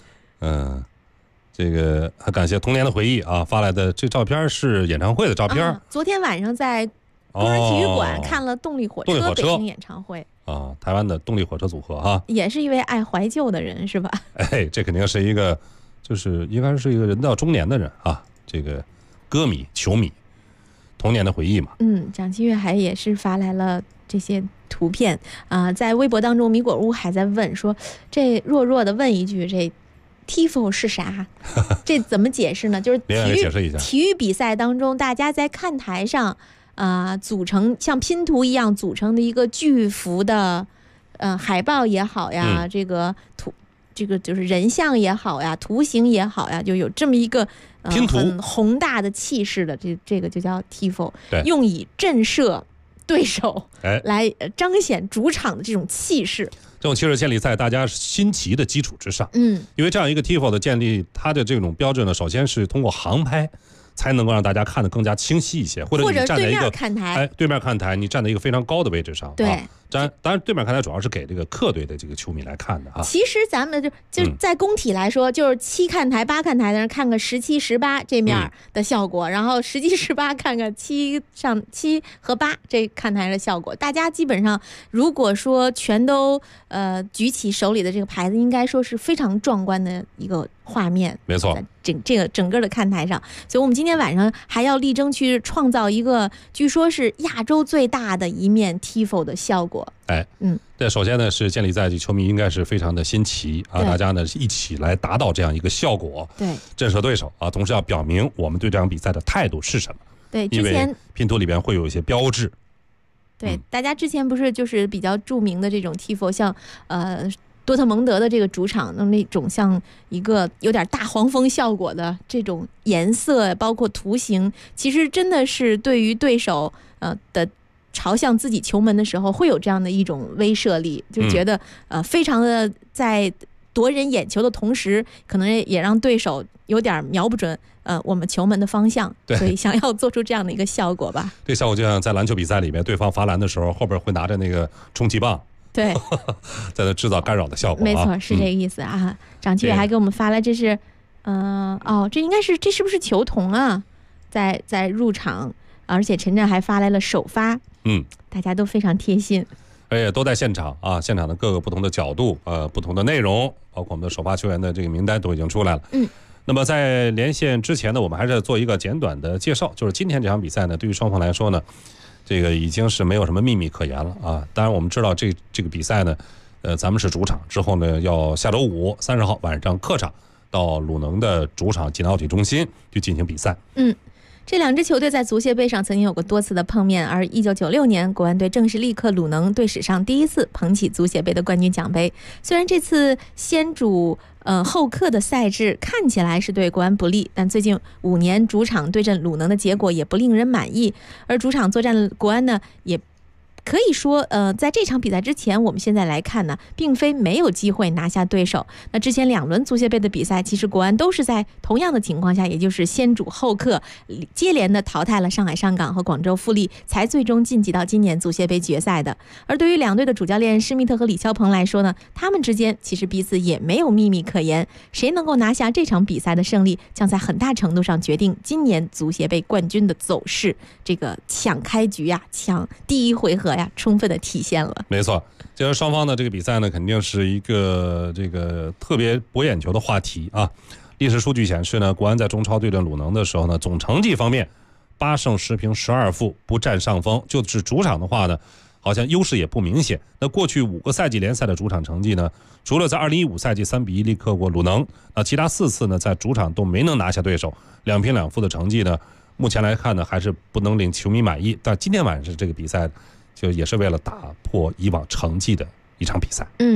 这个很感谢童年的回忆啊发来的这照片是演唱会的照片。 昨天晚上在工人体育馆看了动力火车北京演唱会啊，台湾的动力火车组合啊， 也是一位爱怀旧的人是吧？ 哎，这肯定是一个，就是应该是一个人到中年的人啊，这个歌迷、球迷，童年的回忆嘛。 蒋奇岳还也是发来了这些图片啊，在微博当中，米果屋还在问说，这弱弱的问一句，这 TIFO 是啥？这怎么解释呢？就是体育比赛当中，大家在看台上组成像拼图一样组成的一个巨幅的海报也好呀，这个就是人像也好呀，图形也好呀，就有这么一个拼图很宏大的气势的，这个就叫 TIFO， 用以震慑对手，来彰显主场的这种气势。 这种气势建立在大家新奇的基础之上。因为这样一个 TIFO 的建立，它的这种标志呢，首先是通过航拍，才能够让大家看得更加清晰一些，或者你站在一个对面看台，你站在一个非常高的位置上。 对。 当然，对面看台主要是给这个客队的这个球迷来看的啊。 其实咱们就在工体来说，就是7看台、8看台的人看个17、18这面的效果，然后17、18看个7和8这看台的效果。大家基本上如果说全都举起手里的这个牌子，应该说是非常壮观的一个画面。 没错， 整个的看台上，所以我们今天晚上还要力争去创造一个据说是亚洲最大的一面 TIFO 的效果。 这首先呢是建立在球迷应该是非常的新奇啊，大家呢一起来达到这样一个效果， 对， 震慑对手啊，同时要表明我们对这场比赛的态度是什么。 对， 因为拼图里边会有一些标志。 对，大家之前不是就是比较著名的这种 TIFO， 像多特蒙德的这个主场的那种像一个有点大黄蜂效果的这种颜色，包括图形，其实真的是对于对手的朝向自己球门的时候，会有这样的一种威慑力，就觉得非常的在夺人眼球的同时，可能也让对手有点瞄不准我们球门的方向，所以想要做出这样的一个效果吧。 这效果就像在篮球比赛里面，对方罚篮的时候，后边会拿着那个充气棒。 对， 在那制造干扰的效果。 没错，是这个意思啊。张奇也还给我们发了，这是，这是不是球童啊？在入场，而且陈震还发来了首发。大家都非常贴心， 而且都在现场啊，现场的各个不同的角度，不同的内容，包括我们的首发球员的这个名单都已经出来了。那么在连线之前呢，我们还是做一个简短的介绍，就是今天这场比赛呢，对于双方来说呢，这个已经是没有什么秘密可言了啊！当然，我们知道这个比赛呢，咱们是主场，之后呢要下周5 30号晚上客场到鲁能的主场济南奥体中心去进行比赛。 这两支球队在足协杯上曾经有过多次的碰面，而1996年国安队正是力克鲁能队史上第一次捧起足协杯的冠军奖杯。虽然这次先主后客的赛制看起来是对国安不利，但最近5年主场对阵鲁能的结果也不令人满意，而主场作战的国安呢，也可以说在这场比赛之前，我们现在来看呢，并非没有机会拿下对手。那之前2轮足协杯的比赛，其实国安都是在同样的情况下，也就是先主后客接连的淘汰了上海上港和广州富力，才最终晋级到今年足协杯决赛的。而对于两队的主教练施密特和李霄鹏来说呢，他们之间其实彼此也没有秘密可言，谁能够拿下这场比赛的胜利，将在很大程度上决定今年足协杯冠军的走势。这个抢开局呀，抢第一回合呀，充分的体现了。 没错，其实双方的这个比赛呢，肯定是一个这个特别博眼球的话题啊。历史数据显示呢，国安在中超对阵鲁能的时候呢，总成绩方面8胜10平12负，不占上风。就是主场的话呢，好像优势也不明显。那过去5个赛季联赛的主场成绩呢，除了在2015赛季3比1力克过鲁能，那其他4次呢在主场都没能拿下对手，2平2负的成绩呢，目前来看呢还是不能令球迷满意。但今天晚上这个比赛就也是为了打破以往成绩的一场比赛。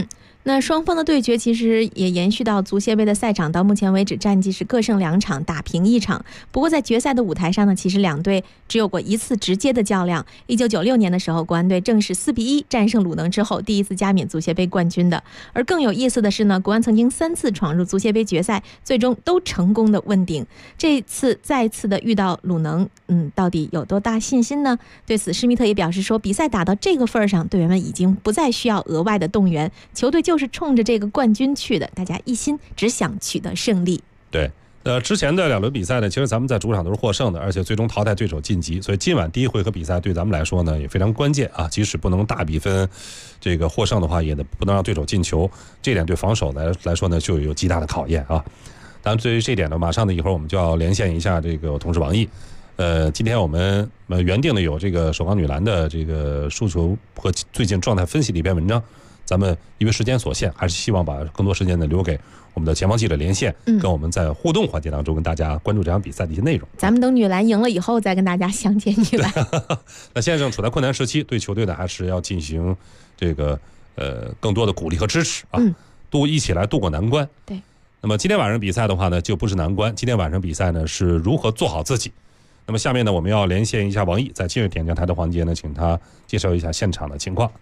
那双方的对决其实也延续到足协杯的赛场，到目前为止战绩是各胜2场，打平1场。不过在决赛的舞台上呢，其实两队只有过1次直接的较量。1996年的时候，国安队正是4比1战胜鲁能之后，第一次加冕足协杯冠军的。而更有意思的是呢，国安曾经3次闯入足协杯决赛，最终都成功的问鼎。这次再次的遇到鲁能，到底有多大信心呢？对此，施密特也表示说，比赛打到这个份上，队员们已经不再需要额外的动员，球队就是冲着这个冠军去的，大家一心只想取得胜利。 对，之前的2轮比赛呢，其实咱们在主场都是获胜的，而且最终淘汰对手晋级，所以今晚第一回合比赛对咱们来说呢也非常关键啊。即使不能大比分这个获胜的话，也不能让对手进球，这点对防守来说呢就有极大的考验啊。当然，对于这点呢，马上的一会儿我们就要连线一下这个同事王毅。今天我们原定的有这个首钢女篮的这个输球和最近状态分析的一篇文章，咱们因为时间所限，还是希望把更多时间呢留给我们的前方记者连线，跟我们在互动环节当中跟大家关注这场比赛的一些内容。 咱们等女篮赢了以后再跟大家详解女篮。 那现在正处在困难时期，对球队呢还是要进行这个更多的鼓励和支持啊，一起来度过难关。 对。 那么今天晚上比赛的话呢，就不是难关，今天晚上比赛呢是如何做好自己。那么下面呢，我们要连线一下王毅，在今日点将台的环节呢，请他介绍一下现场的情况。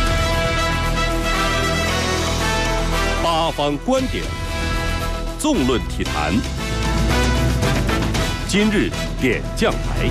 八方观点，纵论体坛，今日点将台。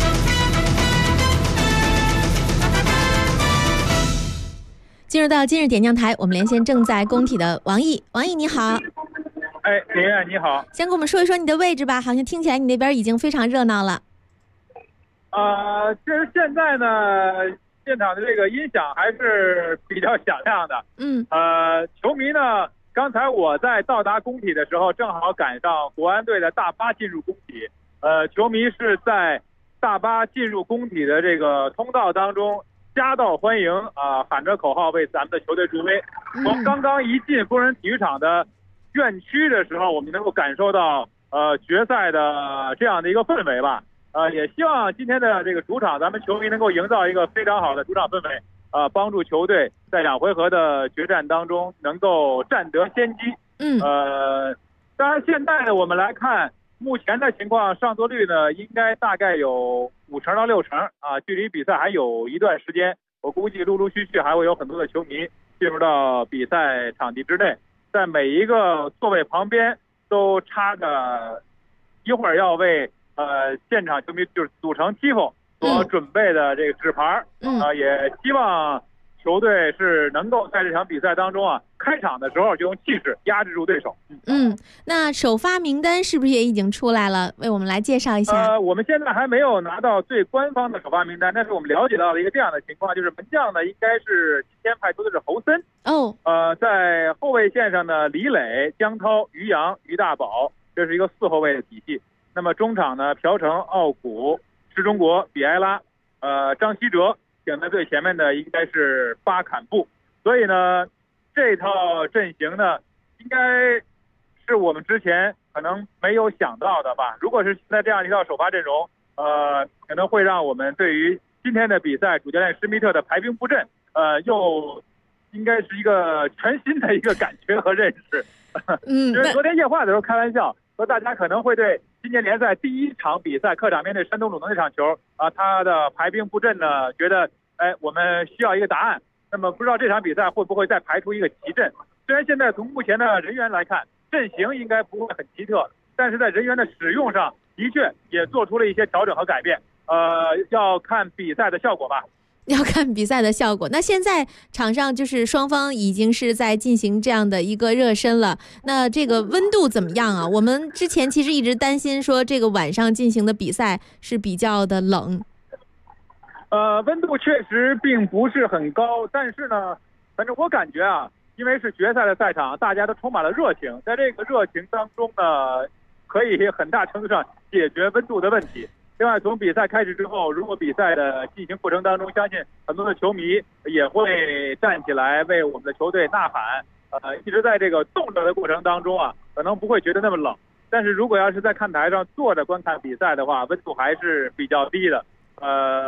进入到今日点将台，我们连线正在工体的王毅。王毅你好。 林燕你好。 先跟我们说一说你的位置吧，好像听起来你那边已经非常热闹了。 其实现在呢，现场的这个音响还是比较响亮的。球迷呢，刚才我在到达工体的时候，正好赶上国安队的大巴进入工体。球迷是在大巴进入工体的这个通道当中夹道欢迎喊着口号为咱们的球队助威。从刚刚一进工人体育场的院区的时候，我们能够感受到决赛的这样的一个氛围吧。也希望今天的这个主场，咱们球迷能够营造一个非常好的主场氛围，帮助球队在2回合的决战当中能够占得先机。当然现在呢，我们来看目前的情况，上座率呢应该大概有5成到6成啊，距离比赛还有一段时间，我估计陆陆续续还会有很多的球迷进入到比赛场地之内。在每一个座位旁边都插着一会儿要为现场球迷就是组成 tifo 所准备的这个纸牌，也希望球队是能够在这场比赛当中开场的时候就用气势压制住对手。 那首发名单是不是也已经出来了？为我们来介绍一下。 我们现在还没有拿到最官方的首发名单，但是我们了解到了一个这样的情况，就是门将呢应该是今天派出的是侯森。在后卫线上呢，李磊、姜涛、于洋、于大宝，这是一个4后卫的体系。那么中场呢，朴成、奥古、施中国、比埃拉、张稀哲，顶在最前面的应该是巴坎布。所以呢，这套阵型呢，应该是我们之前可能没有想到的吧。如果是现在这样一套首发阵容，可能会让我们对于今天的比赛主教练施密特的排兵布阵，又应该是一个全新的一个感觉和认识。就是昨天夜话的时候开玩笑说，大家可能会对今年联赛第1场比赛客场面对山东鲁能那场球他的排兵布阵呢，觉得我们需要一个答案。那么不知道这场比赛会不会再排出一个奇阵？虽然现在从目前的人员来看，阵型应该不会很奇特，但是在人员的使用上的确也做出了一些调整和改变。要看比赛的效果吧。 要看比赛的效果。那现在场上就是双方已经是在进行这样的一个热身了，那这个温度怎么样啊？我们之前其实一直担心说这个晚上进行的比赛是比较的冷。 温度确实并不是很高，但是呢，反正我感觉因为是决赛的赛场，大家都充满了热情，在这个热情当中呢，可以很大程度上解决温度的问题。另外，从比赛开始之后，如果比赛的进行过程当中，相信很多的球迷也会站起来为我们的球队呐喊。一直在这个动着的过程当中可能不会觉得那么冷。但是如果要是在看台上坐着观看比赛的话，温度还是比较低的。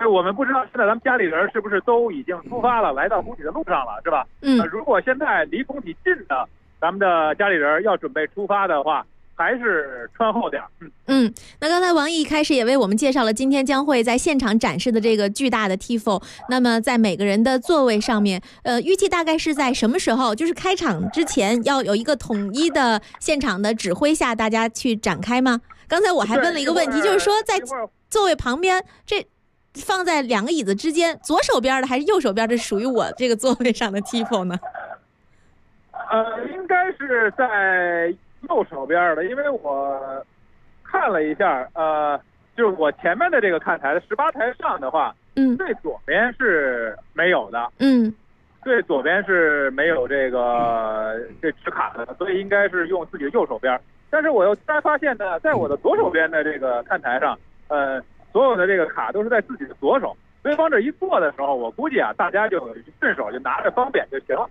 我们不知道现在咱们家里人是不是都已经出发了，来到工体的路上了，是吧？如果现在离工体近的咱们的家里人要准备出发的话，还是穿厚点。 那刚才王毅开始也为我们介绍了今天将会在现场展示的这个巨大的 Tifo。那么在每个人的座位上面，预计大概是在什么时候？就是开场之前要有一个统一的现场的指挥下，大家去展开吗？刚才我还问了一个问题，就是说在座位旁边这放在2个椅子之间，左手边的还是右手边的属于我这个座位上的 Tifo 呢？ 应该是在右手边的，因为我看了一下，就是我前面的这个看台的18台上的话，最左边是没有的，最左边是没有这纸卡的，所以应该是用自己的右手边。但是我又突然发现呢，在我的左手边的这个看台上，所有的这个卡都是在自己的左手，所以往这一坐的时候，我估计啊，大家就顺手就拿着方便就行了。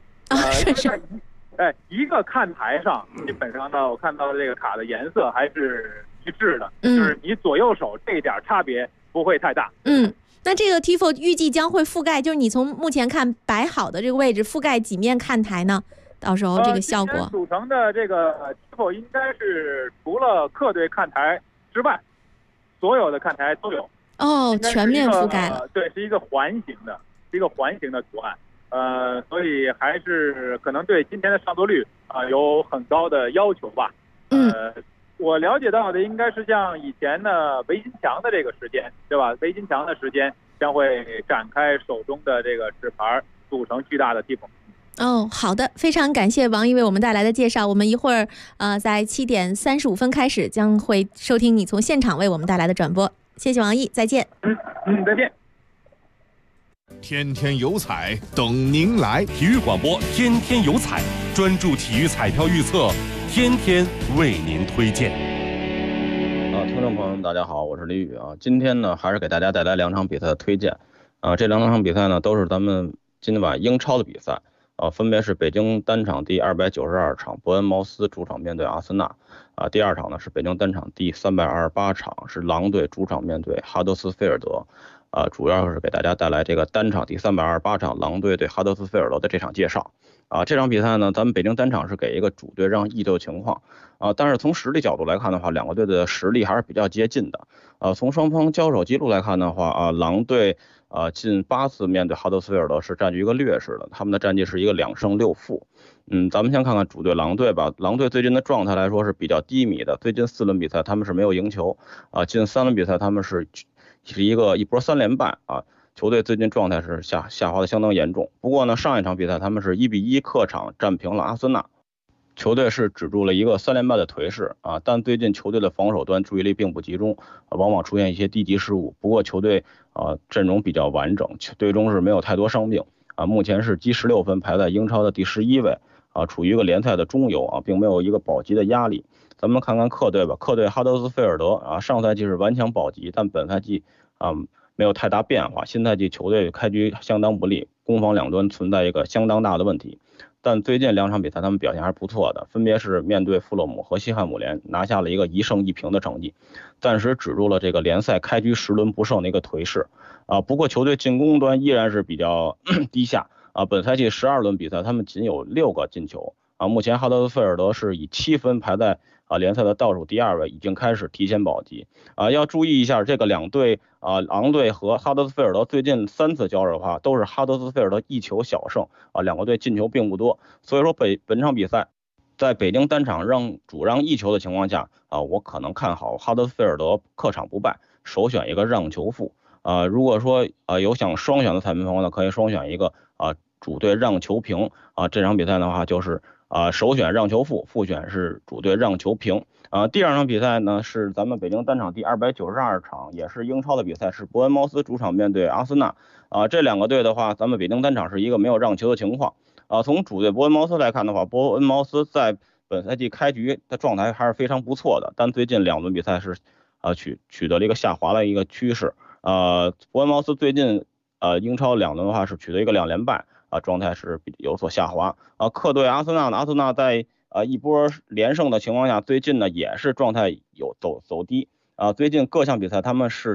一个看台上，基本上呢，我看到的这个卡的颜色还是一致的，就是你左右手这一点差别不会太大。 那这个 Tifo 预计将会覆盖，就是你从目前看摆好的这个位置覆盖几面看台呢？到时候这个效果。 组成的这个 Tifo 应该是除了客队看台之外，所有的看台都有。 全面覆盖了。 对，是一个环形的图案。所以还是可能对今天的上座率有很高的要求吧。我了解到的应该是像以前的维金强的这个时间，对吧？维金强的时间将会展开手中的这个纸牌，组成巨大的Tifo。 好的，非常感谢王毅为我们带来的介绍。我们一会儿在7点35分开始将会收听你从现场为我们带来的转播。谢谢王毅，再见。 再见。 天天有彩等您来， 体育广播天天有彩，专注体育彩票预测，天天为您推荐。 听众朋友们，大家好，我是李宇啊。今天呢，还是给大家带来2场比赛的推荐这2场比赛呢，都是咱们今天晚英超的比赛分别是北京单场第292场伯恩茅斯主场面对阿森纳第2场呢是北京单场第328场是狼队主场面对哈德斯菲尔德。主要是给大家带来这个单场第328场狼队对哈德斯菲尔德的这场介绍这场比赛呢，咱们北京单场是给一个主队让一球的情况但是从实力角度来看的话，2个队的实力还是比较接近的从双方交手记录来看的话狼队近8次面对哈德斯菲尔德是占据一个劣势的，他们的战绩是一个2胜6负。咱们先看看主队狼队吧。狼队最近的状态来说是比较低迷的，最近4轮比赛他们是没有赢球近3轮比赛他们是一波3连败球队最近状态是下滑的相当严重。不过呢，上一场比赛他们是1比1客场战平了阿森纳，球队是止住了一个3连败的颓势但最近球队的防守端注意力并不集中往往出现一些低级失误。不过球队阵容比较完整，队中是没有太多伤病目前是积16分，排在英超的第11位处于一个联赛的中游并没有一个保级的压力。咱们看看客队吧，客队哈德斯菲尔德上赛季是顽强保级，但本赛季没有太大变化。新赛季球队开局相当不利，攻防两端存在一个相当大的问题。但最近2场比赛他们表现还是不错的，分别是面对富勒姆和西汉姆联，拿下了一个1胜1平的成绩，暂时止住了这个联赛开局10轮不胜的一个颓势不过球队进攻端依然是比较低下本赛季12轮比赛他们仅有6个进球目前哈德斯菲尔德是以7分排在联赛的倒数第2位，已经开始提前保级要注意一下这个2队狼队和哈德斯菲尔德最近3次交手的话，都是哈德斯菲尔德1球小胜2个队进球并不多，所以说本场比赛在北京单场主让1球的情况下我可能看好哈德斯菲尔德客场不败，首选一个让球负如果说有想双选的彩民朋友呢，可以双选一个主队让球平这场比赛的话就是首选让球负，副选是主队让球平第2场比赛呢是咱们北京单场第292场，也是英超的比赛，是伯恩茅斯主场面对阿森纳这2个队的话，咱们北京单场是一个没有让球的情况从主队伯恩茅斯来看的话，伯恩茅斯在本赛季开局的状态还是非常不错的，但最近2轮比赛是取得了一个下滑的一个趋势伯恩茅斯最近英超2轮的话是取得一个2连败状态是有所下滑客队阿森纳呢，阿森纳在一波连胜的情况下，最近呢也是状态有走低最近各项比赛他们是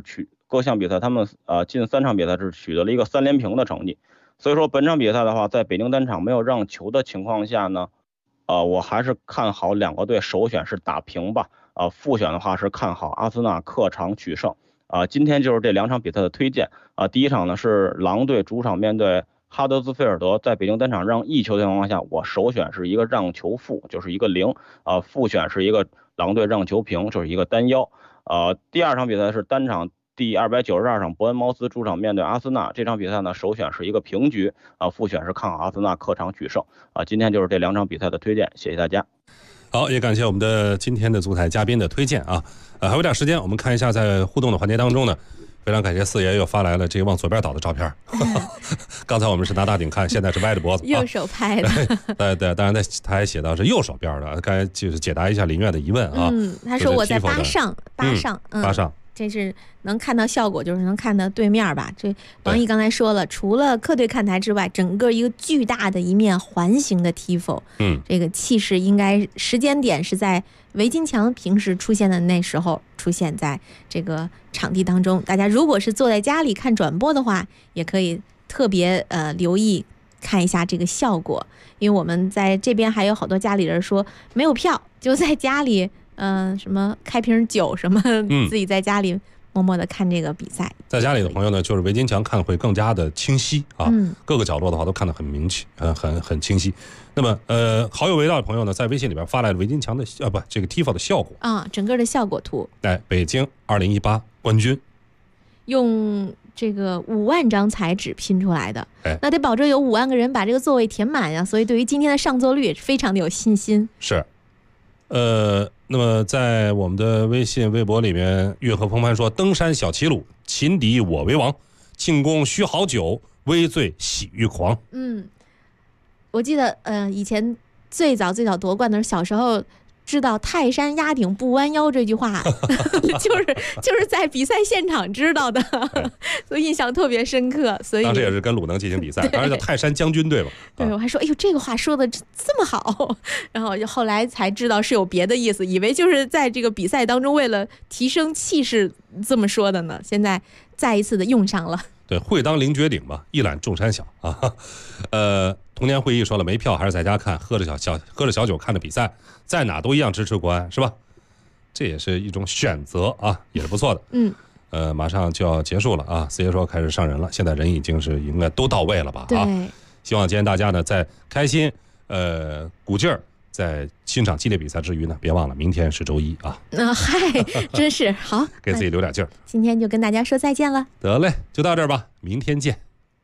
各项比赛他们近3场比赛是取得了一个3连平的成绩。所以说本场比赛的话，在北京单场没有让球的情况下呢，我还是看好2个队，首选是打平吧，复选的话是看好阿森纳客场取胜。今天就是这2场比赛的推荐。第一场呢是狼队主场面对哈德斯菲尔德，在北京单场让1球的情况下，我首选是一个让球负，就是一个0，复选是一个狼队让球平，就是一个单1。第2场比赛是单场第292场伯恩茅斯主场面对阿森纳，这场比赛呢首选是一个平局，复选是看好阿森纳客场取胜。今天就是这2场比赛的推荐，谢谢大家。 好，也感谢我们的今天的足彩嘉宾的推荐啊。还有点时间，我们看一下在互动的环节当中呢，非常感谢四爷又发来了这个往左边倒的照片。刚才我们是拿大顶看，现在是歪着脖子， 右手拍的。 对，当然他还写到是右手边的，刚才就是解答一下林月的疑问啊。 他说我在巴上， 巴上。 这是能看到效果，就是能看到对面吧。这王毅刚才说了，除了客队看台之外，整个一个巨大的一面环形的 tifo， 这个气势应该时间点是在韦金强平时出现的那时候出现在这个场地当中。大家如果是坐在家里看转播的话，也可以特别留意看一下这个效果，因为我们在这边还有好多家里人说没有票，就在家里。什么开瓶酒什么，自己在家里默默的看这个比赛。 在家里的朋友呢，就是韦金强看会更加的清晰啊，各个角落的话都看得很明确，很清晰。那么好友围绕的朋友呢，在微信里边发来了韦金强的这个 tifo 的效果整个的效果图。 北京2018冠军， 用这个5万张彩纸拼出来的，那得保证有5万个人把这个座位填满呀，所以对于今天的上座率也是非常的有信心。 是。那么在我们的微信微博里面，月河澎湃说，登山小齐鲁，擒敌我为王，庆功须好酒，微醉喜欲狂。 我记得以前最早夺冠的时候，小时候知道泰山压顶不弯腰这句话就是在比赛现场知道的，所以印象特别深刻。所以当时也是跟鲁能进行比赛，当时叫泰山将军队吧。 对，我还说哎呦这个话说的这么好，然后后来才知道是有别的意思，以为就是在这个比赛当中为了提升气势这么说的呢，现在再一次的用上了。 对，会当凌绝顶嘛，一览众山小啊。童年会议说了，没票还是在家看，喝着小酒看着比赛，在哪都一样支持国安，是吧？这也是一种选择啊，也是不错的。马上就要结束了啊，四爷说开始上人了，现在人已经是应该都到位了吧？ 对， 希望今天大家呢在开心鼓劲儿，在欣赏激烈比赛之余呢，别忘了明天是周一啊。 嗨，真是好， 给自己留点劲儿。 今天就跟大家说再见了。 得嘞，就到这儿吧，明天见。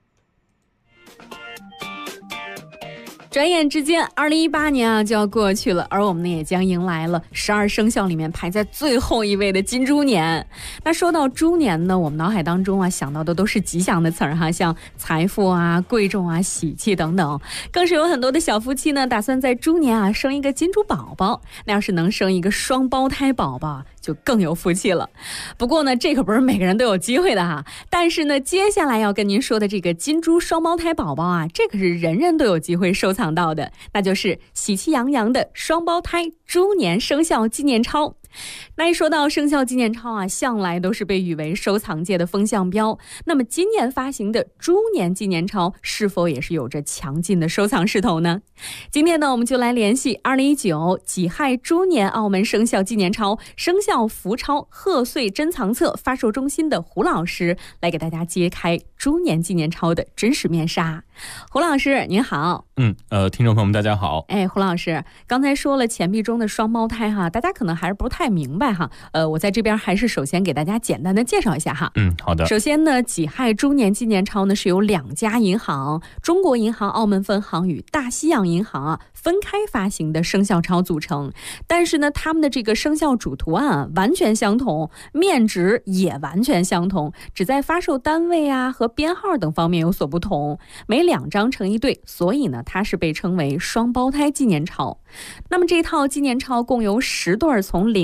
转眼之间2018年就要过去了，而我们呢也将迎来了12生肖里面排在最后一位的金猪年。那说到猪年呢，我们脑海当中想到的都是吉祥的词儿哈，像财富贵重喜气等等，更是有很多的小夫妻呢打算在猪年生一个金猪宝宝。那要是能生一个双胞胎宝宝就更有福气了。不过呢，这可不是每个人都有机会的哈。但是呢，接下来要跟您说的这个金猪双胞胎宝宝这可是人人都有机会收藏到的，那就是喜气洋洋的双胞胎猪年生肖纪念钞。那一说到生肖纪念钞向来都是被誉为收藏界的风向标。那么今年发行的猪年纪念钞是否也是有着强劲的收藏势头呢？今天呢，我们就来联系2019己亥猪年澳门生肖纪念钞生肖福钞贺岁珍藏册发售中心的胡老师，来给大家揭开猪年纪念钞的真实面纱。胡老师您好。 听众朋友们大家好。 胡老师刚才说了钱币中的双胞胎大家可能还是不太明白我在这边还是首先给大家简单的介绍一下好的。 首先呢，己亥猪年纪念钞呢是由2家银行，中国银行澳门分行与大西洋银行分开发行的生肖钞组成，但是呢，他们的这个生肖主图案完全相同，面值也完全相同，只在发售单位和编号等方面有所不同，每2张成一对，所以呢，它是被称为双胞胎纪念钞。那么这套纪念钞共有10对从0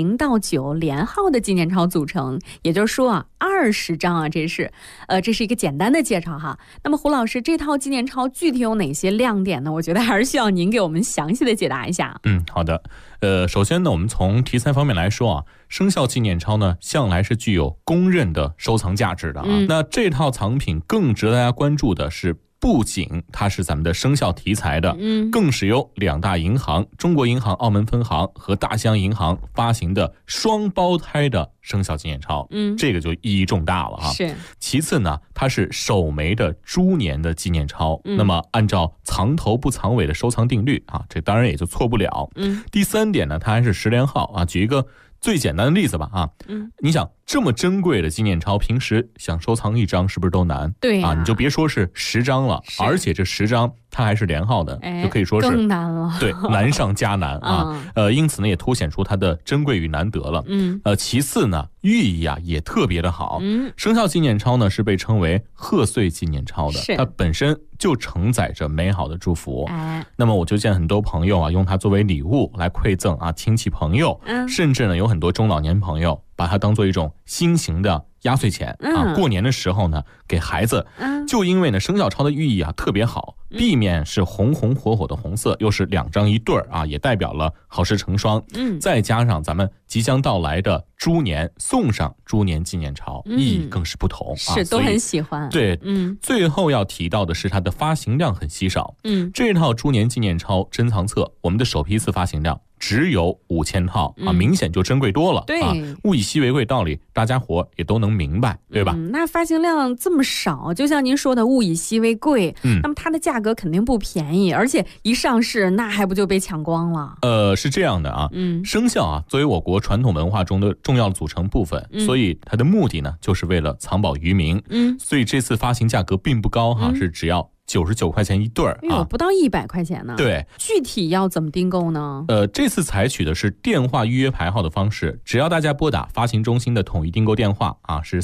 0到9连号的纪念钞组成，也就是说啊，20张啊，这是一个简单的介绍哈。那么胡老师，这套纪念钞具体有哪些亮点呢？我觉得还是需要您给我们详细的解答一下。 好的。首先呢，我们从题材方面来说啊，生肖纪念钞呢，向来是具有公认的收藏价值的啊。那这套藏品更值得大家关注的是，不仅它是咱们的生肖题材的，更是由2大银行中国银行澳门分行和大西洋银行发行的双胞胎的生肖纪念钞，这个就意义重大了啊。 是。 其次呢，它是首枚的猪年的纪念钞，那么按照藏头不藏尾的收藏定律啊，这当然也就错不了。第3点呢，它还是10连号啊。举一个最简单的例子吧啊，你想这么珍贵的纪念钞，平时想收藏1张是不是都难？ 对啊，你就别说是10张了，而且这10张它还是连号的，就可以说是更难了。 对，难上加难啊。因此呢，也凸显出它的珍贵与难得了。其次呢，寓意啊也特别的好。生肖纪念钞呢是被称为贺岁纪念钞的，它本身就承载着美好的祝福。那么我就见很多朋友啊，用它作为礼物来馈赠啊亲戚朋友，甚至呢有很多中老年朋友把它当做一种新型的压岁钱啊，过年的时候呢给孩子。就因为呢生肖钞的寓意啊特别好，避免是红红火火的红色，又是2张一对儿啊，也代表了好事成双。再加上咱们即将到来的猪年，送上猪年纪念钞，意义更是不同啊， 是都很喜欢。 对，最后要提到的是它的发行量很稀少。这套猪年纪念钞珍藏册，我们的首批次发行量只有5000套啊，明显就珍贵多了。 对， 物以稀为贵道理，大家伙也都能明白，对吧？ 那发行量这么少，就像您说的物以稀为贵，那么它的价格肯定不便宜，而且一上市那还不就被抢光了？ 是这样的啊，生肖啊作为我国传统文化中的重要组成部分，所以它的目的呢就是为了藏宝于民。所以这次发行价格并不高哈，是只要99块钱一对儿啊， 不到100块钱呢。 对， 具体要怎么订购呢？ 这次采取的是电话预约排号的方式，只要大家拨打发行中心的统一订购电话啊，是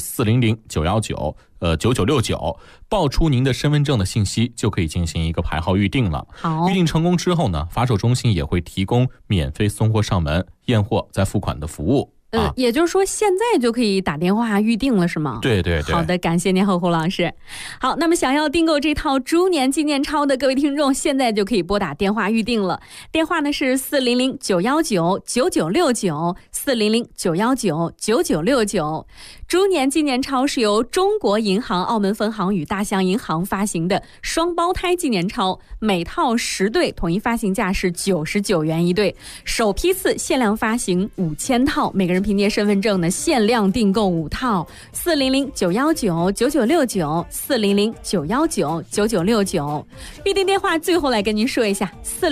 400-919-9969，报出您的身份证的信息，就可以进行一个排号预定了。 好， 预定成功之后呢，发售中心也会提供免费送货上门、验货再付款的服务。 也就是说现在就可以打电话预定了是吗？ 对对对。 好的，感谢您胡老师。好，那么想要订购这套猪年纪念钞的各位听众，现在就可以拨打电话预定了。电话呢是400-919-9969，400-919-9969。猪年纪念钞是由中国银行澳门分行与大西洋银行发行的双胞胎纪念钞，每套10对，统一发行价是99元一对，首批次限量发行5000套，每个人凭借身份证呢限量订购5套。400-919-9969，400-919-9969。预订电话最后来跟您说一下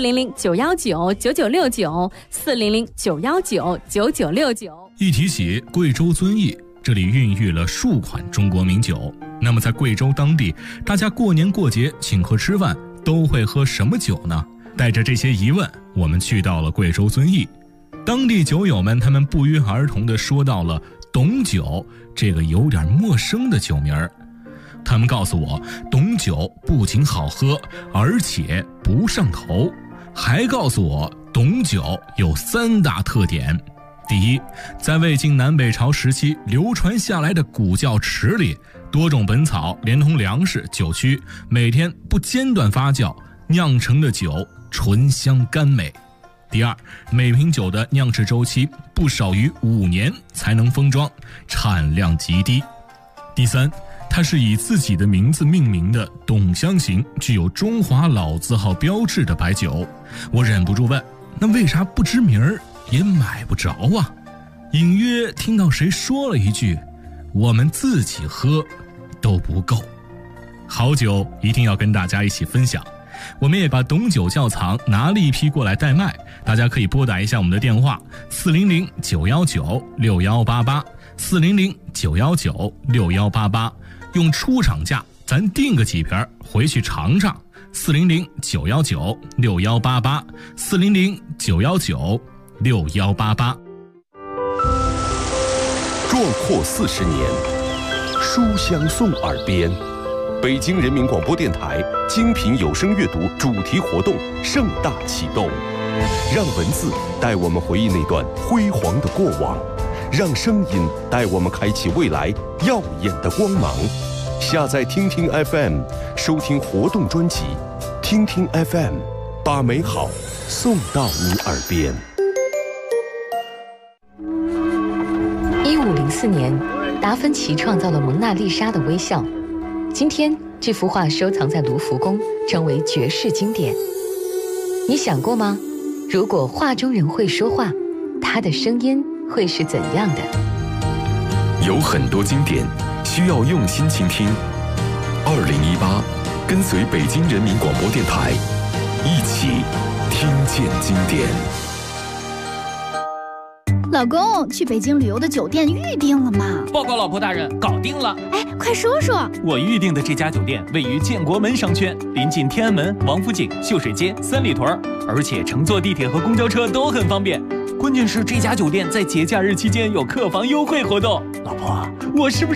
，400-919-9969，400-919-9969。 一提起贵州遵义，这里孕育了数款中国名酒。那么在贵州当地，大家过年过节请客吃饭都会喝什么酒呢？带着这些疑问，我们去到了贵州遵义。当地酒友们他们不约而同地说到了董酒这个有点陌生的酒名儿。他们告诉我，董酒不仅好喝，而且不上头，还告诉我董酒有3大特点。第一，在魏晋南北朝时期流传下来的古窖池里，多种本草连同粮食、酒曲，每天不间断发酵酿成的酒醇香甘美。第二，每瓶酒的酿制周期不少于5年才能封装，产量极低。第三，它是以自己的名字命名的董香型，具有中华老字号标志的白酒。我忍不住问，那为啥不知名儿也买不着啊？隐约听到谁说了一句，我们自己喝都不够。好酒一定要跟大家一起分享，我们也把董酒窖藏拿了一批过来代卖，大家可以拨打一下我们的电话400-919-6188，400-919-6188，用出厂价咱订个几瓶回去尝尝。400-919-6188，400-919-6188。 壮阔40年，书香送耳边。北京人民广播电台精品有声阅读主题活动盛大启动， 让文字带我们回忆那段辉煌的过往，让声音带我们开启未来耀眼的光芒。下载听听 FM， 收听活动专辑，听听 FM， 把美好送到你耳边。 1504年，达芬奇创造了蒙娜丽莎的微笑。今天，这幅画收藏在卢浮宫，成为绝世经典。你想过吗？如果画中人会说话，他的声音会是怎样的？ 有很多经典需要用心倾听。2018，跟随北京人民广播电台，一起听见经典。 老公，去北京旅游的酒店预定了吗？ 报告老婆大人，搞定了。 哎，快说说。 我预定的这家酒店位于建国门商圈，临近天安门、王府井、秀水街、三里屯，而且乘坐地铁和公交车都很方便。关键是这家酒店在节假日期间有客房优惠活动。老婆，我是不是